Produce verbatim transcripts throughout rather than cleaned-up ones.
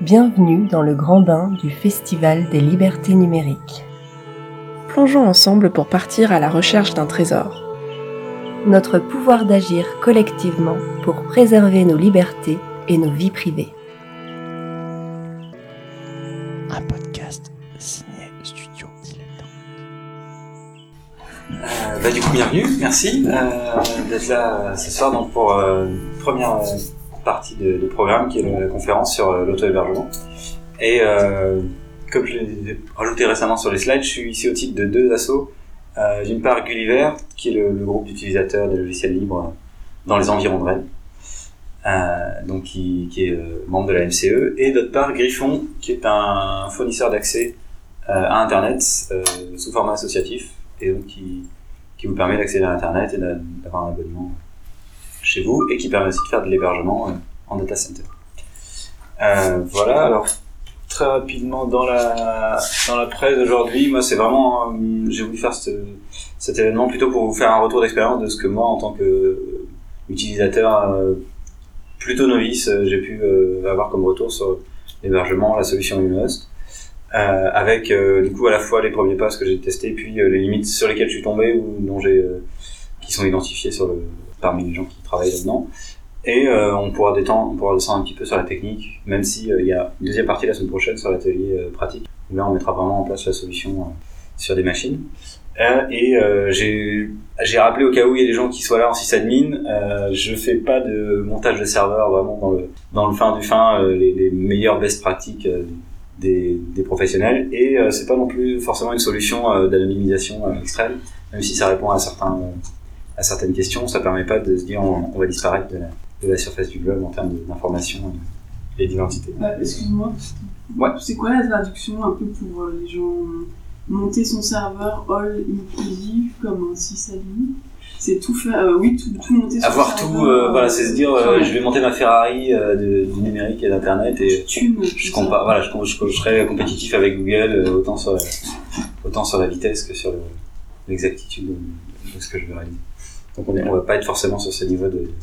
Bienvenue dans le grand bain du Festival des libertés numériques. Plongeons ensemble pour partir à la recherche d'un trésor. Notre pouvoir d'agir collectivement pour préserver nos libertés et nos vies privées. Un podcast signé Studio Dilettante. Euh, bah, du coup, bienvenue, merci euh, d'être là ce soir donc, pour euh, une première euh, partie de, de programme qui est la conférence sur euh, l'auto-hébergement. Et euh, comme je l'ai rajouté récemment sur les slides, je suis ici au titre de deux assos. Euh, d'une part, Gulliver, qui est le, le groupe d'utilisateurs de logiciels libres dans les environs de Rennes, euh, donc qui, qui est euh, membre de la M C E, et d'autre part, Griffon, qui est un fournisseur d'accès euh, à Internet euh, sous format associatif, et donc qui, qui vous permet d'accéder à Internet et d'avoir un abonnement chez vous, et qui permet aussi de faire de l'hébergement euh, en data center. Euh, voilà, alors très rapidement dans la dans la presse d'aujourd'hui, moi c'est vraiment, euh, j'ai voulu faire ce, cet événement plutôt pour vous faire un retour d'expérience de ce que moi en tant que euh, utilisateur euh, plutôt novice, euh, j'ai pu euh, avoir comme retour sur l'hébergement, la solution Unost, euh, avec euh, du coup à la fois les premiers pas que j'ai testés, puis euh, les limites sur lesquelles je suis tombé ou dont j'ai euh, qui sont identifiées sur le parmi les gens qui travaillent là-dedans. Et euh, on pourra détendre, on pourra descendre un petit peu sur la technique, même si il euh, y a une deuxième partie la semaine prochaine sur l'atelier euh, pratique, où là on mettra vraiment en place la solution euh, sur des machines. Euh, et euh, j'ai, j'ai rappelé au cas où il y a des gens qui soient là en sysadmin, euh, je fais pas de montage de serveur vraiment dans le dans le fin du fin, euh, les, les meilleures best pratiques euh, des, des professionnels, et euh, c'est pas non plus forcément une solution euh, d'anonymisation euh, extrême, même si ça répond à certains euh, à certaines questions, ça permet pas de se dire on, on va disparaître de la, de la surface du globe en termes d'information et d'identité. Euh, excuse-moi, ouais. C'est quoi la traduction un peu pour euh, les gens monter son serveur all inclusive comme un sysadmin? C'est tout faire, euh, oui, tout, tout monter son avoir serveur. tout, euh, voilà, c'est se dire euh, ouais. Je vais monter ma Ferrari euh, de, du numérique et d'internet et Thune, je compare, voilà, je, je, je serai compétitif avec Google euh, autant sur la, autant sur la vitesse que sur le, l'exactitude de, de ce que je vais réaliser. Donc on, est, on va pas être forcément sur ce niveau de,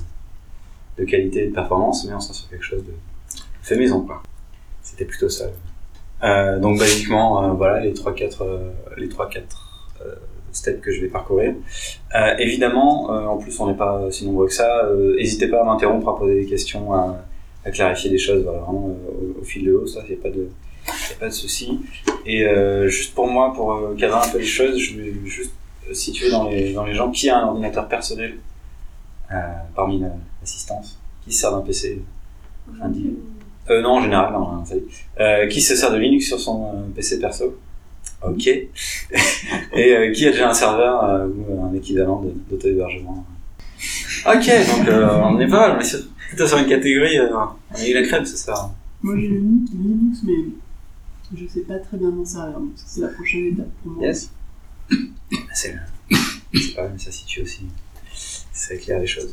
de qualité et de performance, mais on sera sur quelque chose de fait maison, quoi. C'était plutôt ça. Euh, donc basiquement, euh, voilà les trois quatre euh, les trois quatre euh, steps que je vais parcourir. Euh, évidemment, euh, en plus on n'est pas si nombreux que ça. N'hésitez euh, pas à m'interrompre, à poser des questions, à, à clarifier des choses, voilà, vraiment euh, au, au fil de l'eau. Ça, il n'y a pas de y a pas de souci. Et euh, juste pour moi, pour euh, cadrer un peu les choses, je vais juste situé dans les, dans les gens, qui a un ordinateur personnel euh, parmi l'assistance, qui se sert d'un P C indi... euh, non en général, non, non, euh, qui se sert de Linux sur son euh, P C perso, ok, et euh, qui a déjà un serveur euh, ou un équivalent de, d'auto-hébergement. Ok, donc euh, on est pas mal, mais c'est plutôt sur une catégorie, euh, on a eu la crème, c'est ça. Moi j'ai le Linux, mais je sais pas très bien m'en servir, donc c'est la prochaine étape pour moi. Yes. C'est, c'est pas vrai, mais ça situe aussi. Ça éclaire les choses.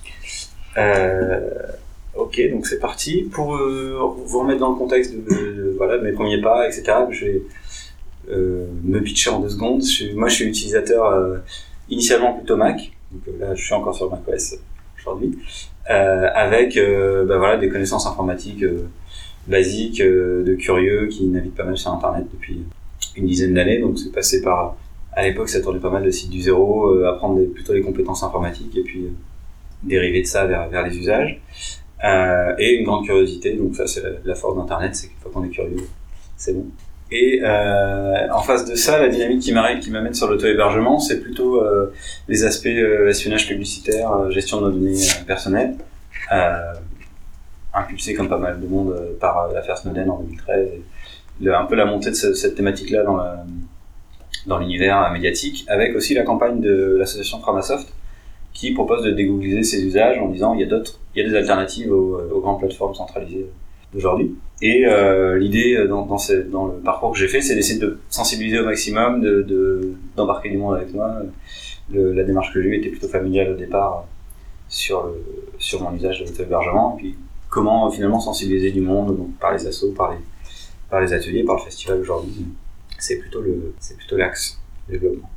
Euh, ok, donc c'est parti. Pour euh, vous remettre dans le contexte de, de, de, voilà, de mes premiers pas, et cetera, je vais euh, me pitcher en deux secondes. Je suis, moi, je suis utilisateur euh, initialement plutôt Mac. Donc euh, là, je suis encore sur macOS aujourd'hui. Euh, avec euh, bah, voilà, des connaissances informatiques euh, basiques, euh, de curieux qui naviguent pas mal sur Internet depuis une dizaine d'années. Donc c'est passé par... À l'époque, ça tournait pas mal de sites du zéro, euh, apprendre des, plutôt les compétences informatiques et puis euh, dériver de ça vers, vers les usages. Euh, et une grande curiosité, donc ça c'est la, la force d'Internet, c'est qu'une fois qu'on est curieux, c'est bon. Et euh, en face de ça, la dynamique qui m'arrive, qui m'amène sur l'auto-hébergement, c'est plutôt euh, les aspects euh, espionnage publicitaire, euh, gestion de nos données euh, personnelles, euh, impulsé comme pas mal de monde euh, par euh, l'affaire Snowden en deux mille treize, et le, un peu la montée de ce, cette thématique-là dans la dans l'univers médiatique, avec aussi la campagne de l'association Framasoft qui propose de dégoogliser ses usages en disant il y a d'autres, il y a des alternatives aux, aux grandes plateformes centralisées d'aujourd'hui. Et euh, l'idée dans, dans, ce, dans le parcours que j'ai fait, c'est d'essayer de sensibiliser au maximum, de, de, d'embarquer du monde avec moi. Le, la démarche que j'ai eue était plutôt familiale au départ sur, le, sur mon usage de l'auto-hébergement, et puis comment finalement sensibiliser du monde, donc par les assos, par les, par les ateliers, par le festival aujourd'hui. C'est plutôt le, c'est plutôt l'axe de développement.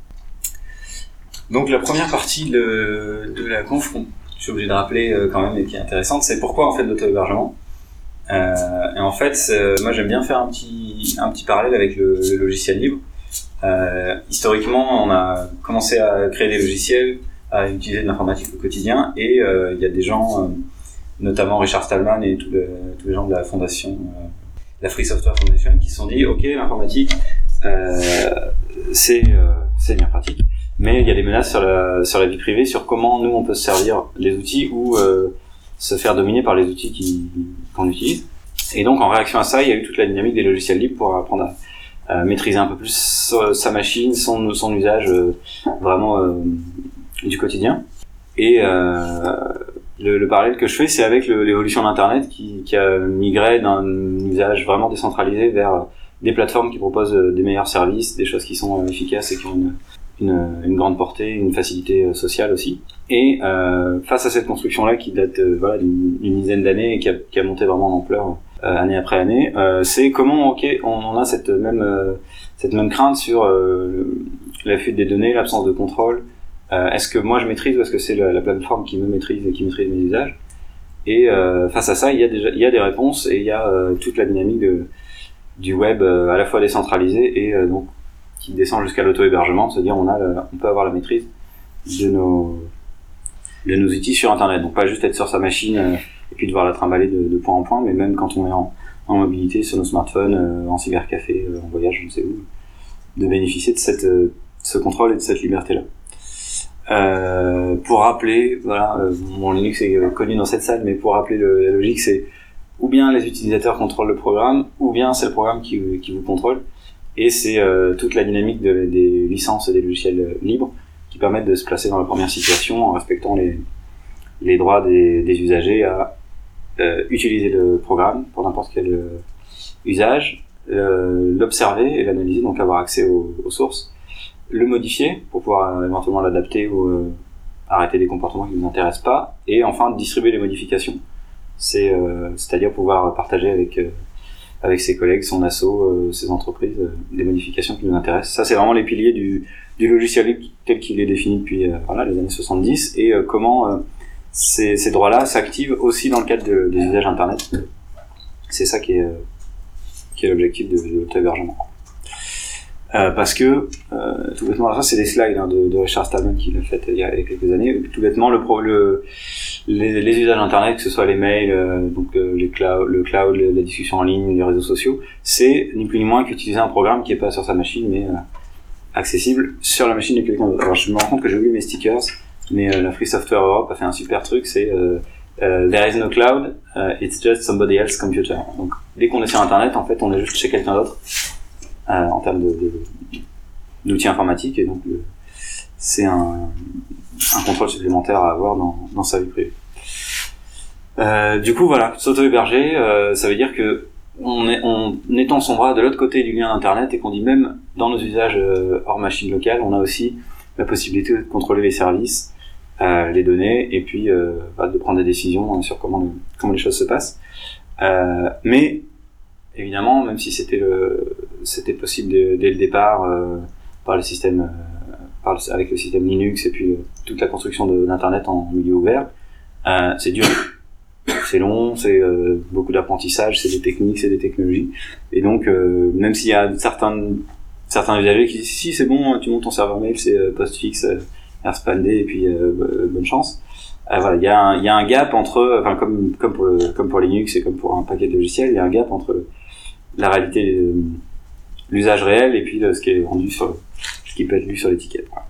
Donc la première partie de, de la conf, je suis obligé de rappeler euh, quand même, et qui est intéressante, c'est pourquoi en fait l'auto-hébergement. Euh, et en fait, moi j'aime bien faire un petit, un petit parallèle avec le, le logiciel libre. Euh, historiquement, on a commencé à créer des logiciels, à utiliser de l'informatique au quotidien, et euh, il y a des gens, euh, notamment Richard Stallman et tous les, tous les gens de la fondation, euh, la Free Software Foundation, qui se sont dit, ok, l'informatique, euh, c'est, euh, c'est bien pratique, mais il y a des menaces sur la, sur la vie privée, sur comment nous on peut se servir des outils ou euh, se faire dominer par les outils qui, qu'on utilise. Et donc en réaction à ça, il y a eu toute la dynamique des logiciels libres pour apprendre à Euh, maîtriser un peu plus sa, sa machine, son, son usage euh, vraiment euh, du quotidien. Et euh, le, le parallèle que je fais, c'est avec le, l'évolution d'Internet qui, qui a migré d'un usage vraiment décentralisé vers des plateformes qui proposent des meilleurs services, des choses qui sont efficaces et qui ont une, une, une grande portée, une facilité sociale aussi. Et euh, face à cette construction-là qui date euh, voilà, d'une, d'une dizaine d'années et qui a, qui a monté vraiment en ampleur Euh, année après année, euh, c'est comment ok on, on a cette même euh, cette même crainte sur euh, la fuite des données, l'absence de contrôle. Euh, est-ce que moi je maîtrise ou est-ce que c'est la, la plateforme qui me maîtrise et qui maîtrise mes usages? Et euh, face à ça, il y a déjà il y a des réponses et il y a euh, toute la dynamique de, du web euh, à la fois décentralisé et euh, donc qui descend jusqu'à l'auto-hébergement, c'est-à-dire on a le, on peut avoir la maîtrise de nos de nos outils sur Internet, donc pas juste être sur sa machine euh, et puis devoir la trimballer de, de point en point, mais même quand on est en, en mobilité, sur nos smartphones, euh, en cybercafé, euh, en voyage, je ne sais où, de bénéficier de cette, euh, ce contrôle et de cette liberté-là. Euh, pour rappeler, voilà, euh, mon Linux est connu dans cette salle, mais pour rappeler le, la logique, c'est ou bien les utilisateurs contrôlent le programme, ou bien c'est le programme qui, qui vous contrôle, et c'est euh, toute la dynamique de, des licences et des logiciels libres qui permettent de se placer dans la première situation en respectant les, les droits des, des usagers à Euh, utiliser le programme pour n'importe quel euh, usage, euh, l'observer et l'analyser, donc avoir accès aux, aux sources, le modifier pour pouvoir euh, éventuellement l'adapter ou euh, arrêter des comportements qui ne nous intéressent pas, et enfin distribuer les modifications. C'est, euh, c'est-à-dire pouvoir partager avec euh, avec ses collègues, son asso, euh, ses entreprises, euh, des modifications qui nous intéressent. Ça, c'est vraiment les piliers du, du logiciel libre tel qu'il est défini depuis euh, voilà, les années soixante-dix, et euh, comment euh, Ces, ces droits-là s'activent aussi dans le cadre de, des usages Internet. C'est ça qui est, euh, qui est l'objectif de, de l'auto-hébergement. Euh, parce que, euh, tout bêtement, alors ça c'est des slides hein, de, de Richard Stallman qui l'a fait il y a quelques années. Tout bêtement, le, pro, le, les, les usages Internet, que ce soit les mails, euh, donc euh, les cloud, le cloud, la discussion en ligne, les réseaux sociaux, c'est ni plus ni moins qu'utiliser un programme qui est pas sur sa machine, mais euh, accessible sur la machine de quelqu'un d'autre. Alors je me rends compte que j'ai oublié mes stickers. Mais euh, la Free Software Europe a fait un super truc, c'est euh, euh, there is no cloud, uh, it's just somebody else's computer. Donc dès qu'on est sur Internet, en fait, on est juste chez quelqu'un d'autre euh, en termes de, de, d'outils informatiques, et donc le, c'est un, un contrôle supplémentaire à avoir dans, dans sa vie privée. Euh, du coup, voilà, s'auto-héberger, euh, ça veut dire que on est, on, étend son bras de l'autre côté du lien Internet et qu'on dit même dans nos usages euh, hors machine locale, on a aussi la possibilité de contrôler les services, euh, les données, et puis euh, bah, de prendre des décisions sur comment, le, comment les choses se passent. Euh, mais évidemment, même si c'était, le, c'était possible dès, dès le départ euh, par le système, euh, par le, avec le système Linux et puis euh, toute la construction de, d'Internet en milieu ouvert, euh, c'est dur. C'est long, c'est euh, beaucoup d'apprentissage, c'est des techniques, c'est des technologies. Et donc, euh, même s'il y a certains certains usagers qui disent si c'est bon, tu montes ton serveur mail, c'est euh, postfix, euh, rspand et puis euh, bonne chance. Euh, voilà, il y a un il y a un gap entre, enfin comme comme pour le, comme pour Linux et comme pour un paquet de logiciels, il y a un gap entre la réalité, euh, l'usage réel et puis euh, ce qui est rendu sur ce qui peut être lu sur l'étiquette. Voilà.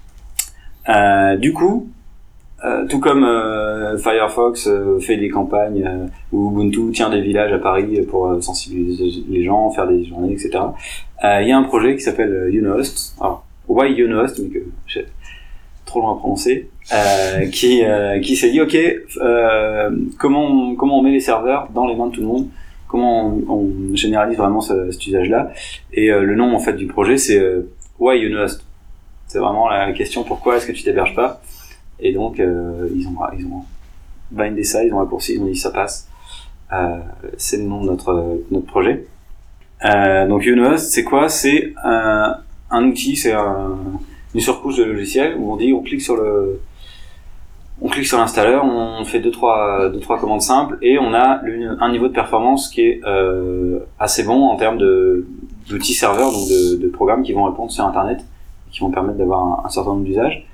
Euh, du coup, euh, tout comme euh, Firefox euh, fait des campagnes euh, ou Ubuntu tient des villages à Paris pour euh, sensibiliser les gens, faire des journées, et cetera. Euh, il y a un projet qui s'appelle euh, Unost. Alors, why Unost, mais que j'ai trop long à prononcer, euh, qui euh, qui s'est dit ok, euh, comment on, comment on met les serveurs dans les mains de tout le monde, comment on, on généralise vraiment ce, cet usage-là. Et euh, le nom en fait du projet c'est euh, why Unost. C'est vraiment la question pourquoi est-ce que tu t'héberges pas. Et donc euh, ils ont ils ont bindé ça, ils ont raccourci, ils ont dit ça passe. Euh, c'est le nom de notre notre projet. Euh, donc Unost, c'est quoi? C'est un, un outil, c'est un, une surcouche de logiciel où on dit on clique sur le on clique sur l'installeur, on fait deux trois deux trois commandes simples et on a une, un niveau de performance qui est euh, assez bon en termes de d'outils serveurs, donc de, de programmes qui vont répondre sur internet, qui vont permettre d'avoir un, un certain nombre d'usages.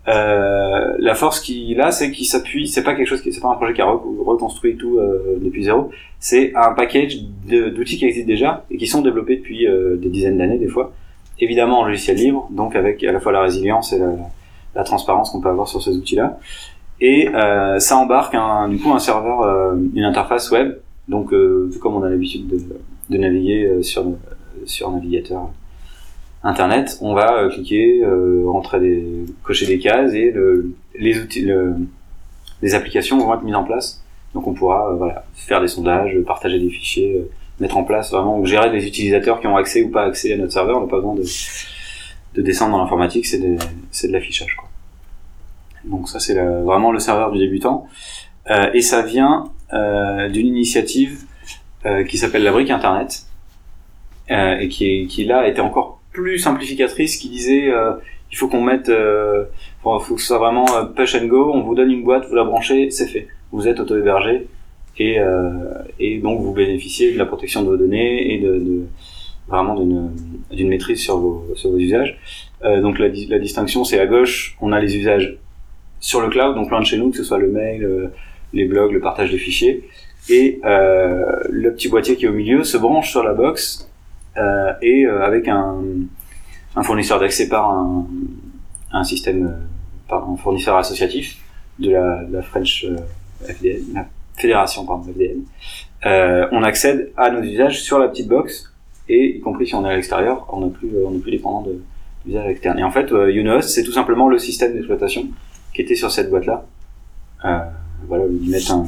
Euh, la force qu'il a, c'est qu'il s'appuie, c'est pas quelque chose qui, c'est pas un projet qui a reconstruit tout euh, depuis zéro, c'est un package de, d'outils qui existent déjà et qui sont développés depuis euh, des dizaines d'années des fois, évidemment en logiciel libre, donc avec à la fois la résilience et la, la transparence qu'on peut avoir sur ces outils-là, et euh, ça embarque un, du coup un serveur, euh, une interface web, donc euh, comme on a l'habitude de, de naviguer euh, sur sur un navigateur internet, on va euh, cliquer, euh, rentrer des, cocher des cases et le, les outils, le, les applications vont être mises en place. Donc on pourra euh, voilà, faire des sondages, partager des fichiers, euh, mettre en place vraiment, ou gérer les utilisateurs qui ont accès ou pas accès à notre serveur. On n'a pas besoin de, de descendre dans l'informatique, c'est, des, c'est de l'affichage, quoi. Donc ça c'est la, vraiment le serveur du débutant. Euh, et ça vient euh, d'une initiative euh, qui s'appelle la brique internet euh, et qui, est, qui là était encore plus simplificatrice, qui disait euh, il faut qu'on mette euh, faut, faut que ce soit vraiment euh, push and go, on vous donne une boîte, vous la branchez, c'est fait, vous êtes auto-hébergé et, euh, et donc vous bénéficiez de la protection de vos données et de, de vraiment d'une, d'une maîtrise sur vos, sur vos usages. Euh, donc la, la distinction, c'est à gauche, on a les usages sur le cloud, donc loin de chez nous, que ce soit le mail, euh, les blogs, le partage des fichiers, et euh, le petit boîtier qui est au milieu se branche sur la box Euh, et euh, avec un, un fournisseur d'accès par un, un système, euh, par un fournisseur associatif de la, de la French euh, F D N, la fédération pardon F D N, euh, on accède à nos usages sur la petite box et y compris si on est à l'extérieur, on n'est plus, on n'est plus dépendant de d'usages externes. Et en fait, euh, Unos, c'est tout simplement le système d'exploitation qui était sur cette boîte-là. Euh, voilà, ils mettent un,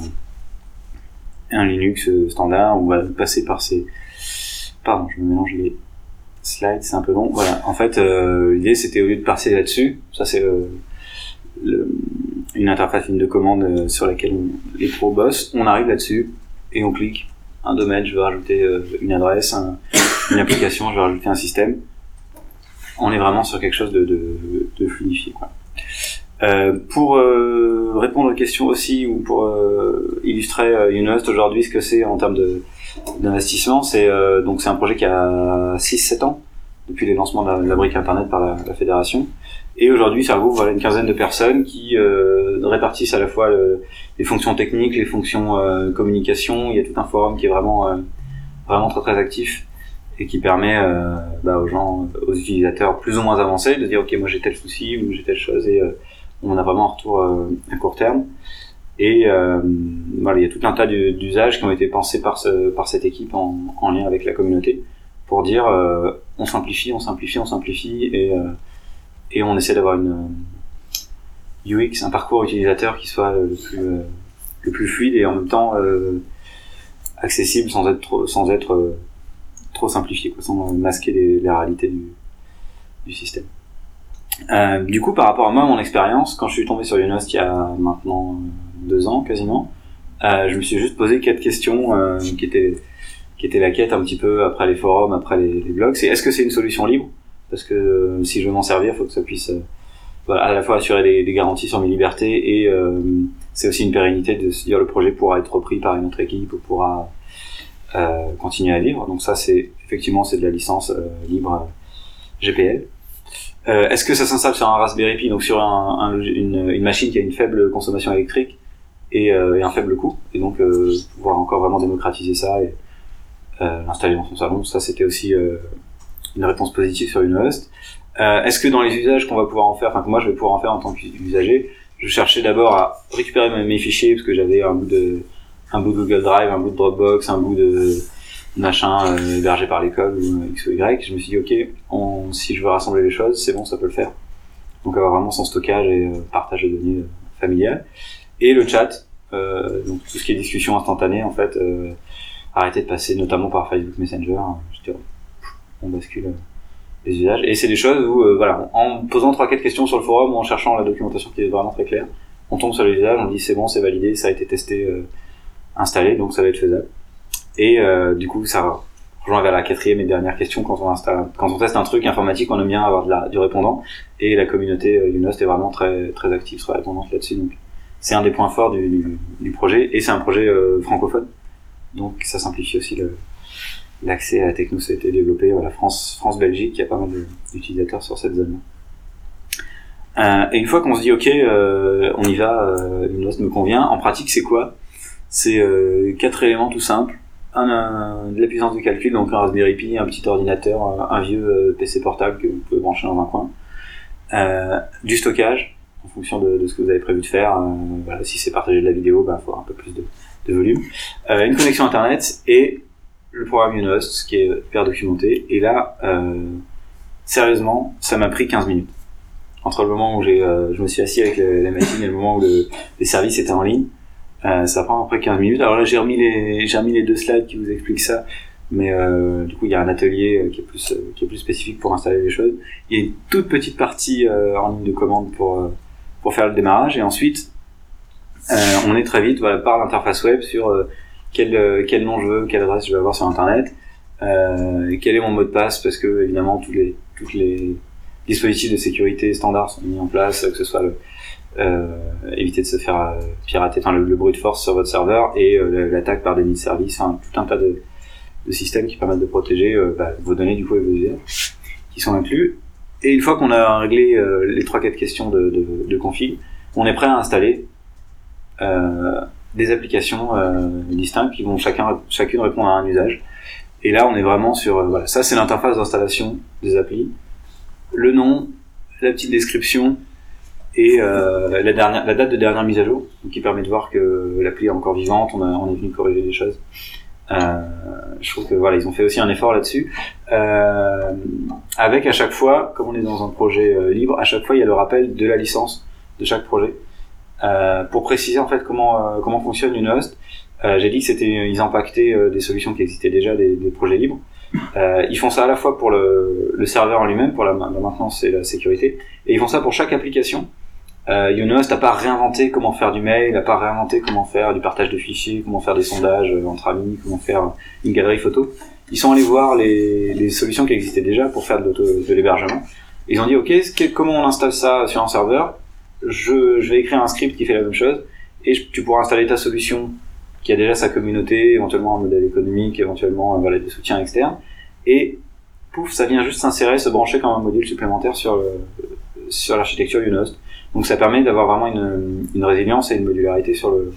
un Linux standard, on va passer par ces Pardon, je me mélange les slides, c'est un peu long. Voilà, en fait, euh, l'idée c'était au lieu de passer là-dessus, ça c'est euh, le, une interface, ligne de commande euh, sur laquelle on, les pros bossent, on arrive là-dessus et on clique un domaine, je veux rajouter euh, une adresse, un, une application, je veux rajouter un système. On est vraiment sur quelque chose de, de, de fluidifié, quoi. Euh, pour euh, répondre aux questions aussi, ou pour euh, illustrer euh, Unost aujourd'hui, ce que c'est en termes de d'investissement, c'est euh, donc c'est un projet qui a six sept ans depuis les lancements de la, de la brique internet par la, la fédération, et aujourd'hui ça regroupe voilà une quinzaine de personnes qui euh, répartissent à la fois le, les fonctions techniques, les fonctions euh, communication. Il y a tout un forum qui est vraiment euh, vraiment très très actif et qui permet euh, bah, aux gens, aux utilisateurs plus ou moins avancés de dire ok, moi j'ai tel souci ou j'ai telle chose, et euh, on a vraiment un retour euh, à court terme. Et euh, voilà, il y a tout un tas d'usages qui ont été pensés par ce, par cette équipe en, en lien avec la communauté pour dire euh, on simplifie, on simplifie, on simplifie, et euh, et on essaie d'avoir une U X, un parcours utilisateur qui soit le plus euh, le plus fluide et en même temps euh, accessible sans être trop, sans être euh, trop simplifié, quoi, sans masquer les, les réalités du, du système. Euh, du coup, par rapport à moi, mon expérience, quand je suis tombé sur Unost il y a maintenant deux ans quasiment, euh, je me suis juste posé quatre questions euh, qui étaient qui étaient la quête un petit peu après les forums, après les, les blogs. C'est est-ce que c'est une solution libre? Parce que euh, si je veux m'en servir, il faut que ça puisse euh, voilà, à la fois assurer des, des garanties sur mes libertés, et euh, c'est aussi une pérennité de se dire le projet pourra être repris par une autre équipe ou pourra euh, continuer à vivre. Donc ça, c'est effectivement c'est de la licence euh, libre euh, G P L. Euh, est-ce que ça s'installe sur un Raspberry Pi, donc sur un, un, une, une machine qui a une faible consommation électrique et, euh, et un faible coût, et donc euh, pouvoir encore vraiment démocratiser ça et euh, l'installer dans son salon. Ça, c'était aussi euh, une réponse positive sur Unost. Euh, est-ce que dans les usages qu'on va pouvoir en faire, enfin que moi je vais pouvoir en faire en tant qu'usager, je cherchais d'abord à récupérer mes, mes fichiers parce que j'avais un bout de un bout de Google Drive, un bout de Dropbox, un bout de machin euh, hébergé par l'école ou X ou Y. Je me suis dit ok, on, si je veux rassembler les choses, c'est bon, ça peut le faire. Donc avoir vraiment son stockage et euh, partage de données euh, familiales. Et le chat, euh, donc tout ce qui est discussion instantanée en fait, euh, arrêter de passer notamment par Facebook Messenger. Hein, je dirais, on bascule euh, les usages. Et c'est des choses où euh, voilà, en posant trois quatre questions sur le forum ou en cherchant la documentation qui est vraiment très claire, on tombe sur les usages, on dit c'est bon, c'est validé, ça a été testé, euh, installé, donc ça va être faisable. Et euh, du coup, ça rejoint vers la quatrième et dernière question. Quand on installe, quand on teste un truc informatique, on aime bien avoir de la, du répondant. Et la communauté euh, Unost est vraiment très très active sur la répondance là-dessus. Donc c'est un des points forts du, du, du projet, et c'est un projet euh, francophone, donc ça simplifie aussi le, l'accès à la techno. Ça a été développé à la France, France-Belgique, il y a pas mal de, d'utilisateurs sur cette zone-là. Euh, et une fois qu'on se dit ok, euh, on y va, euh, Unost me convient, en pratique c'est quoi? C'est euh, quatre éléments tout simples. Un, un, de la puissance de calcul, donc un Raspberry Pi, un petit ordinateur, un, un vieux euh, P C portable que vous pouvez brancher dans un coin. Euh, du stockage, en fonction de, de ce que vous avez prévu de faire. Euh, voilà, si c'est partager de la vidéo, bah, il faut un peu plus de, de volume. Euh, une connexion internet et le programme Unost, qui est hyper documenté. Et là, euh, sérieusement, ça m'a pris quinze minutes. Entre le moment où j'ai, euh, je me suis assis avec la, la machine et le moment où le, les services étaient en ligne, euh, ça prend à peu près quinze minutes. Alors là, j'ai remis les, j'ai remis les deux slides qui vous expliquent ça, mais euh, du coup, il y a un atelier qui est plus, euh, qui est plus spécifique pour installer les choses. Il y a une toute petite partie euh, en ligne de commande pour, euh, pour faire le démarrage, et ensuite, euh, on est très vite, voilà, par l'interface web sur euh, quel, euh, quel nom je veux, quelle adresse je vais avoir sur Internet, euh, quel est mon mot de passe, parce que évidemment, tous les, toutes les dispositifs de sécurité standards sont mis en place, que ce soit le, euh, éviter de se faire euh, pirater, enfin le, le brute force sur votre serveur, et euh, l'attaque par déni de service, enfin tout un tas de, de systèmes qui permettent de protéger euh, bah, vos données du coup et vos usages qui sont inclus. Et une fois qu'on a réglé euh, les trois quatre questions de, de, de config, on est prêt à installer euh, des applications euh, distinctes qui vont chacun chacune répondre à un usage. Et là on est vraiment sur euh, voilà, ça c'est l'interface d'installation des applis. Le nom, la petite description et euh, la, dernière, la date de dernière mise à jour, donc qui permet de voir que l'appli est encore vivante, on, a, on est venu corriger les choses. Euh, je trouve que voilà, ils ont fait aussi un effort là-dessus. Euh, avec à chaque fois, comme on est dans un projet euh, libre, à chaque fois il y a le rappel de la licence de chaque projet euh, pour préciser en fait comment euh, comment fonctionne Unost. Euh, j'ai dit que c'était ils impactaient euh, des solutions qui existaient déjà, des, des projets libres. Euh, ils font ça à la fois pour le, le serveur en lui-même, pour la, la maintenance et la sécurité, et ils font ça pour chaque application. Euh, Unost n'a pas réinventé comment faire du mail, n'a pas réinventé comment faire du partage de fichiers, comment faire des sondages entre amis, comment faire une galerie photo. Ils sont allés voir les, les solutions qui existaient déjà pour faire de, l'auto, de l'hébergement. Ils ont dit ok, comment on installe ça sur un serveur? Je, je vais écrire un script qui fait la même chose, et je, tu pourras installer ta solution qui a déjà sa communauté, éventuellement un modèle économique, éventuellement voilà, des soutiens externes, et pouf, ça vient juste s'insérer, se brancher comme un module supplémentaire sur, le, sur l'architecture Unost. Donc ça permet d'avoir vraiment une, une résilience et une modularité sur le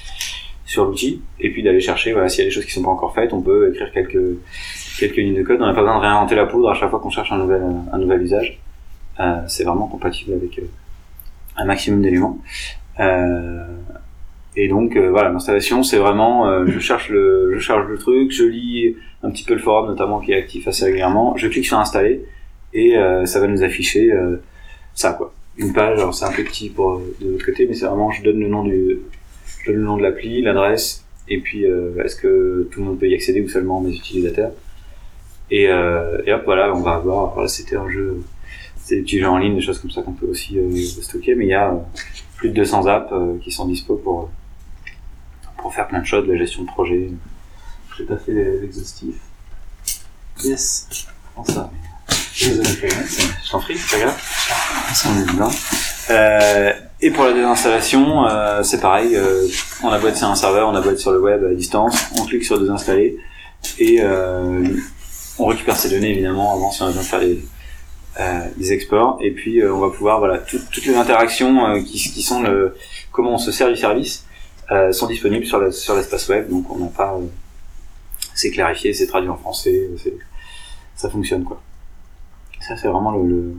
sur l'outil, et puis d'aller chercher, voilà, s'il y a des choses qui sont pas encore faites, on peut écrire quelques quelques lignes de code, on n'a pas besoin de réinventer la poudre à chaque fois qu'on cherche un nouvel un nouvel usage. Euh, c'est vraiment compatible avec euh, un maximum d'éléments. Euh, Et donc euh, voilà, l'installation c'est vraiment euh, je cherche le je charge le truc, je lis un petit peu le forum notamment qui est actif assez régulièrement, je clique sur installer et euh, ça va nous afficher euh, ça quoi. Une page, alors c'est un peu petit pour de l'autre côté, mais c'est vraiment je donne le nom du je donne le nom de l'appli, l'adresse, et puis euh, est-ce que tout le monde peut y accéder ou seulement mes utilisateurs. Et, euh, et hop voilà, on va avoir, voilà, c'était un jeu, c'est des petits jeux en ligne, des choses comme ça qu'on peut aussi euh, stocker, mais il y a euh, plus de deux cents apps euh, qui sont dispo pour pour faire plein de choses, de la gestion de projet. J'ai pas fait l'exhaustif. Yes, comment ça? Désolé, je t'en prie, c'est pas grave. On est dedans. Euh, et pour la désinstallation, euh, c'est pareil, euh, on a beau être sur un serveur, on a beau être sur le web à distance, on clique sur désinstaller, et euh, on récupère ces données évidemment avant si on a besoin de faire des, euh, des exports, et puis euh, on va pouvoir, voilà, tout, toutes les interactions euh, qui, qui sont le, comment on se sert du service, Euh, sont disponibles sur, la, sur l'espace web, donc on n'a pas, euh, c'est clarifié, c'est traduit en français, c'est, ça fonctionne quoi. Ça c'est vraiment le, le,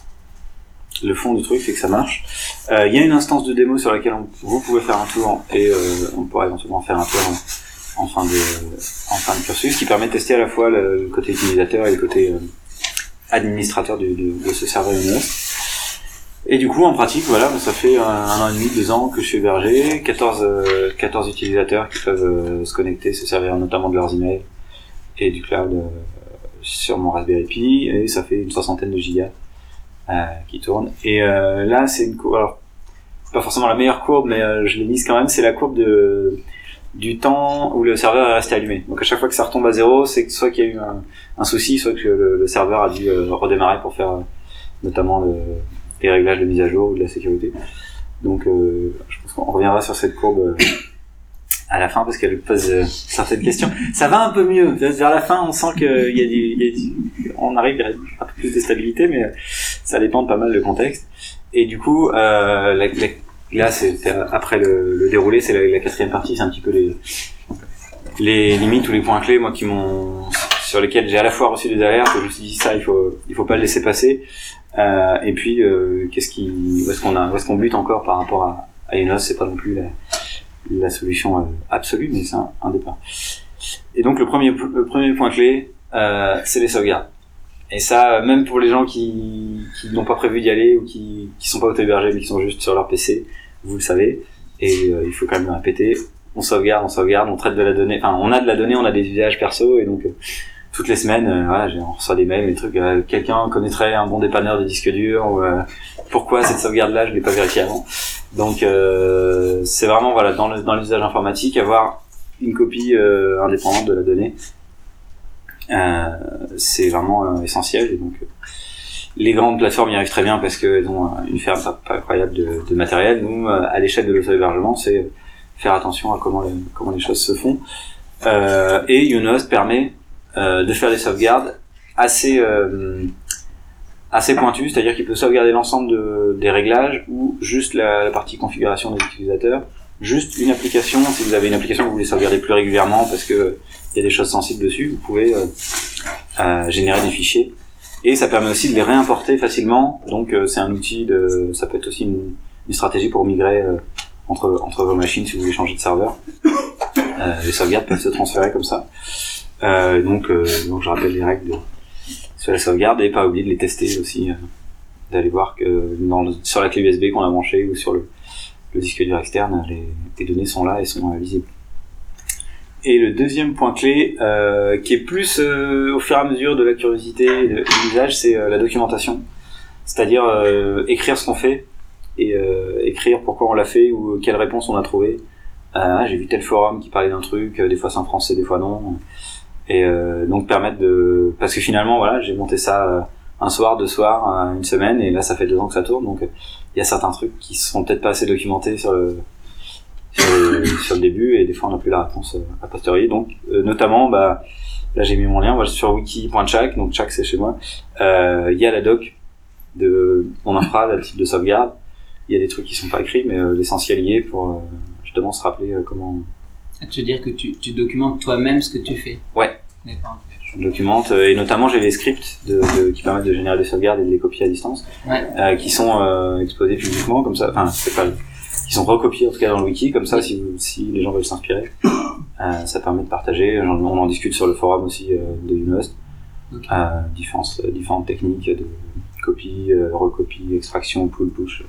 le fond du truc, c'est que ça marche. Il euh, y a une instance de démo sur laquelle on, vous pouvez faire un tour, et euh, on pourra éventuellement faire un tour en, en, fin de, en fin de cursus, qui permet de tester à la fois le, le côté utilisateur et le côté euh, administrateur du, de, de ce serveur Unost. Et du coup, en pratique, voilà, ça fait un, un an et demi, deux ans que je suis hébergé, quatorze, euh, quatorze utilisateurs qui peuvent euh, se connecter, se servir notamment de leurs emails et du cloud euh, sur mon Raspberry Pi, et ça fait une soixantaine de gigas euh, qui tournent. Et euh, là, c'est une courbe, alors, c'est pas forcément la meilleure courbe, mais euh, je l'ai mise quand même, c'est la courbe de du temps où le serveur est resté allumé. Donc à chaque fois que ça retombe à zéro, c'est que soit qu'il y a eu un, un souci, soit que le, le serveur a dû euh, redémarrer pour faire euh, notamment le les réglages de mise à jour ou de la sécurité. Donc, euh, je pense qu'on reviendra sur cette courbe euh, à la fin parce qu'elle pose euh, certaines questions. Ça va un peu mieux. Vers la fin, on sent qu'il y a du, il y a du, on arrive à un peu plus de stabilité, mais ça dépend de pas mal de contexte. Et du coup, euh, la, la, là, c'est, c'est après le, le déroulé, c'est la, la quatrième partie, c'est un petit peu les, les limites ou les points clés, moi, qui m'ont, sur lesquels j'ai à la fois reçu des alertes, je me suis dit ça, il faut, il faut pas le laisser passer. Euh, et puis, euh, qu'est-ce qui, où est-ce qu'on a, où est-ce qu'on bute encore par rapport à, à Unos, c'est pas non plus la, la solution euh, absolue, mais c'est un, un départ. Et donc, le premier, le premier point clé, euh, c'est les sauvegardes. Et ça, même pour les gens qui, qui n'ont pas prévu d'y aller ou qui, qui sont pas auto-hébergés mais qui sont juste sur leur P C, vous le savez. Et euh, il faut quand même le répéter. On sauvegarde, on sauvegarde, on traite de la donnée. Enfin, on a de la donnée, on a des usages perso, et donc euh, toutes les semaines, euh, voilà, on reçoit des mails, des trucs. Euh, quelqu'un connaîtrait un bon dépanneur de disque dur, ou euh, pourquoi cette sauvegarde-là, je l'ai pas vérifié avant. Donc, euh, c'est vraiment voilà dans, le, dans l'usage informatique, avoir une copie euh, indépendante de la donnée, euh, c'est vraiment euh, essentiel. Et donc, euh, les grandes plateformes y arrivent très bien parce qu'elles ont une ferme pas, pas incroyable de, de matériel. Nous, euh, à l'échelle de l'auto-hébergement, c'est faire attention à comment les, comment les choses se font. Euh, et Unost permet euh, de faire des sauvegardes assez euh, assez pointues, c'est-à-dire qu'il peut sauvegarder l'ensemble de, des réglages ou juste la, la partie configuration des utilisateurs, juste une application. Si vous avez une application que vous voulez sauvegarder plus régulièrement parce que il y a des choses sensibles dessus, vous pouvez euh, euh, générer des fichiers. Et ça permet aussi de les réimporter facilement. Donc euh, c'est un outil de, ça peut être aussi une, une stratégie pour migrer euh, entre entre vos machines si vous voulez changer de serveur. Euh, les sauvegardes peuvent se transférer comme ça. Euh, donc euh, donc je rappelle les règles de, sur la sauvegarde et pas oublier de les tester aussi, euh, d'aller voir que dans le, sur la clé U S B qu'on a branchée ou sur le, le disque dur externe, les, les données sont là et sont euh, visibles. Et le deuxième point clé, euh, qui est plus euh, au fur et à mesure de la curiosité et de, de l'usage, c'est euh, la documentation. C'est-à-dire euh, écrire ce qu'on fait et euh, écrire pourquoi on l'a fait ou quelle réponse on a trouvé. Euh, j'ai vu tel forum qui parlait d'un truc, euh, des fois c'est en français, des fois non. Et euh, donc permettre de... Parce que finalement, voilà, j'ai monté ça euh, un soir, deux soirs, euh, une semaine, et là ça fait deux ans que ça tourne. Donc il euh, y a certains trucs qui sont peut-être pas assez documentés sur le... Sur le, sur le début, et des fois on n'a plus la réponse a posteriori. Donc euh, notamment, bah là j'ai mis mon lien, voilà, sur wiki point chac, donc chac c'est chez moi. Il euh, y a la doc de mon infra, le type de sauvegarde. Il y a des trucs qui sont pas écrits, mais euh, l'essentiel y est pour euh, justement se rappeler euh, comment. Tu veux dire que tu, tu documentes toi-même ce que tu fais? Ouais. D'accord. Je documente, euh, et notamment j'ai des scripts de, de, qui permettent de générer des sauvegardes et de les copier à distance, ouais. euh, qui sont euh, exposés publiquement comme ça. Enfin, c'est pas qui sont recopiés en tout cas dans le wiki, comme ça si, vous, si les gens veulent s'inspirer, euh, ça permet de partager. On en discute sur le forum aussi euh, de Unost, okay. euh, différentes, différentes techniques de copie, euh, recopie, extraction, pull, push.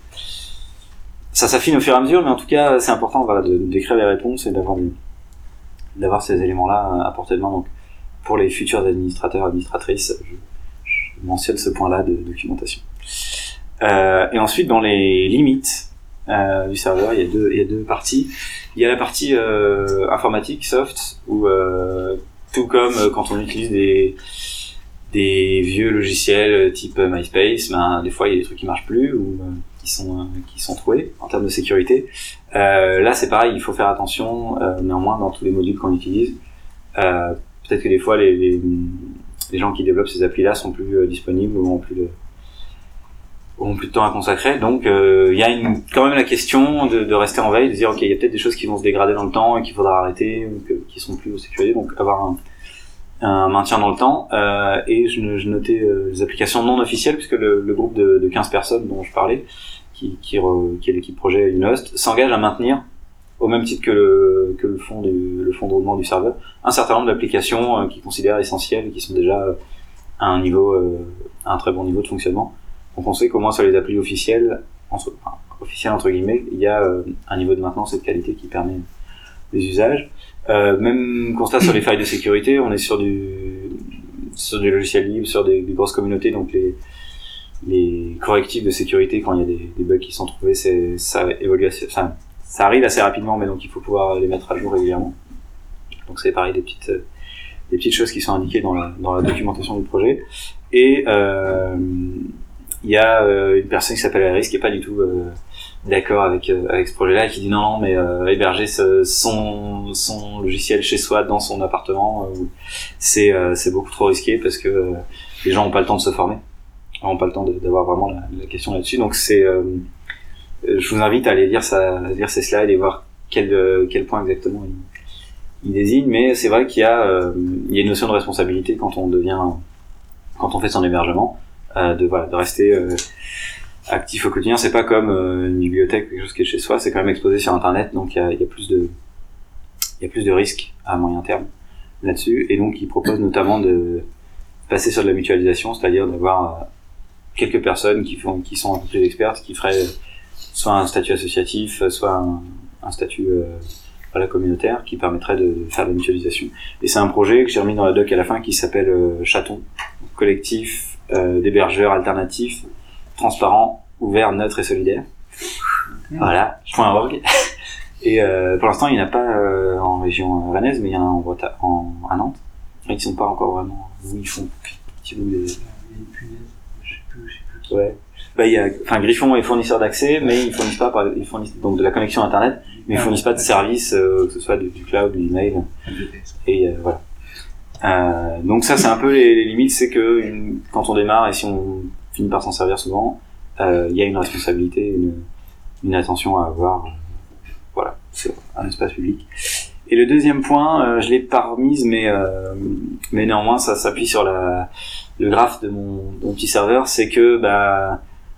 Ça s'affine au fur et à mesure, mais en tout cas c'est important voilà, de, d'écrire les réponses et d'avoir, d'avoir ces éléments-là à portée de main. Donc, pour les futurs administrateurs, administratrices, je, je mentionne ce point-là de documentation. Euh, et ensuite, dans les limites Euh, du serveur, il y a deux, il y a deux parties. Il y a la partie euh, informatique, soft, où euh, tout comme euh, quand on utilise des des vieux logiciels type MySpace, ben des fois il y a des trucs qui marchent plus ou euh, qui sont euh, qui sont troués en termes de sécurité. Euh, là c'est pareil, il faut faire attention euh, néanmoins dans tous les modules qu'on utilise. Euh, peut-être que des fois les, les les gens qui développent ces applis-là sont plus euh, disponibles ou ont plus de ont plus de temps à consacrer, donc il euh, y a une, quand même la question de, de rester en veille, de dire ok, il y a peut-être des choses qui vont se dégrader dans le temps et qu'il faudra arrêter ou que, qui sont plus sécurisées, donc avoir un, un maintien dans le temps. Euh, et je, je notais euh, les applications non officielles, puisque le, le groupe de, de quinze personnes dont je parlais, qui, qui, re, qui est l'équipe projet Unost, s'engage à maintenir, au même titre que le, que le fond du, le fond de roulement du serveur, un certain nombre d'applications euh, qu'ils considèrent essentielles et qui sont déjà à un niveau, euh, à un très bon niveau de fonctionnement. Donc on sait qu'au moins sur les applis officielles, entre, enfin, officielles entre guillemets, il y a euh, un niveau de maintenance et de qualité qui permet les usages. Euh, même constat sur les failles de sécurité, on est sur du sur des logiciels libres, sur des, des grosses communautés, donc les les correctifs de sécurité quand il y a des, des bugs qui sont trouvés, c'est ça évolue assez, enfin, ça arrive assez rapidement, mais donc il faut pouvoir les mettre à jour régulièrement. Donc c'est pareil, des petites des petites choses qui sont indiquées dans la dans la documentation du projet. Et euh, il y a euh, une personne qui s'appelle Iris qui est pas du tout euh, d'accord avec euh, avec ce projet-là et qui dit non non mais euh, héberger ce, son son logiciel chez soi dans son appartement euh, c'est euh, c'est beaucoup trop risqué parce que euh, les gens ont pas le temps de se former, ont pas le temps de, d'avoir vraiment la, la question là-dessus. Donc c'est euh, je vous invite à aller lire ça, à lire ces slides et voir quel euh, quel point exactement il, il désigne. Mais c'est vrai qu'il y a euh, il y a une notion de responsabilité quand on devient quand on fait son hébergement, euh, de voilà de rester euh, actif au quotidien. C'est pas comme euh, une bibliothèque, quelque chose qui est chez soi, c'est quand même exposé sur internet, donc il y a, il y a plus de il y a plus de risques à moyen terme là-dessus. Et donc il propose notamment de passer sur de la mutualisation, c'est-à-dire d'avoir euh, quelques personnes qui font qui sont un peu plus expertes, qui feraient soit un statut associatif, soit un, un statut euh, voilà, communautaire, qui permettrait de faire de la mutualisation. Et c'est un projet que j'ai remis dans la doc à la fin qui s'appelle euh, Chaton, collectif euh, d'hébergeurs alternatifs transparent, ouvert, neutre et solidaire. Voilà, .org. Et euh, pour l'instant, il n'y en a pas euh, en région rennaise, mais il y en a en Bretagne, en à Nantes. Ils ne sont pas encore vraiment où ils font petit bout des. Je sais plus, je sais plus. Ouais. Bah il y a, enfin Griffon est fournisseur d'accès, mais ils fournissent pas, par, ils fournissent donc de la connexion internet, mais ils fournissent pas de service, euh, que ce soit du, du cloud, du email. Et euh, voilà. Euh, donc ça c'est un peu les, les limites, c'est que une, quand on démarre et si on finit par s'en servir souvent, euh, il y a une responsabilité, une, une attention à avoir, euh, voilà, sur un espace public. Et le deuxième point, euh, je l'ai pas remise, mais euh, mais néanmoins ça s'appuie sur la le graphe de mon, de mon petit serveur, c'est que bah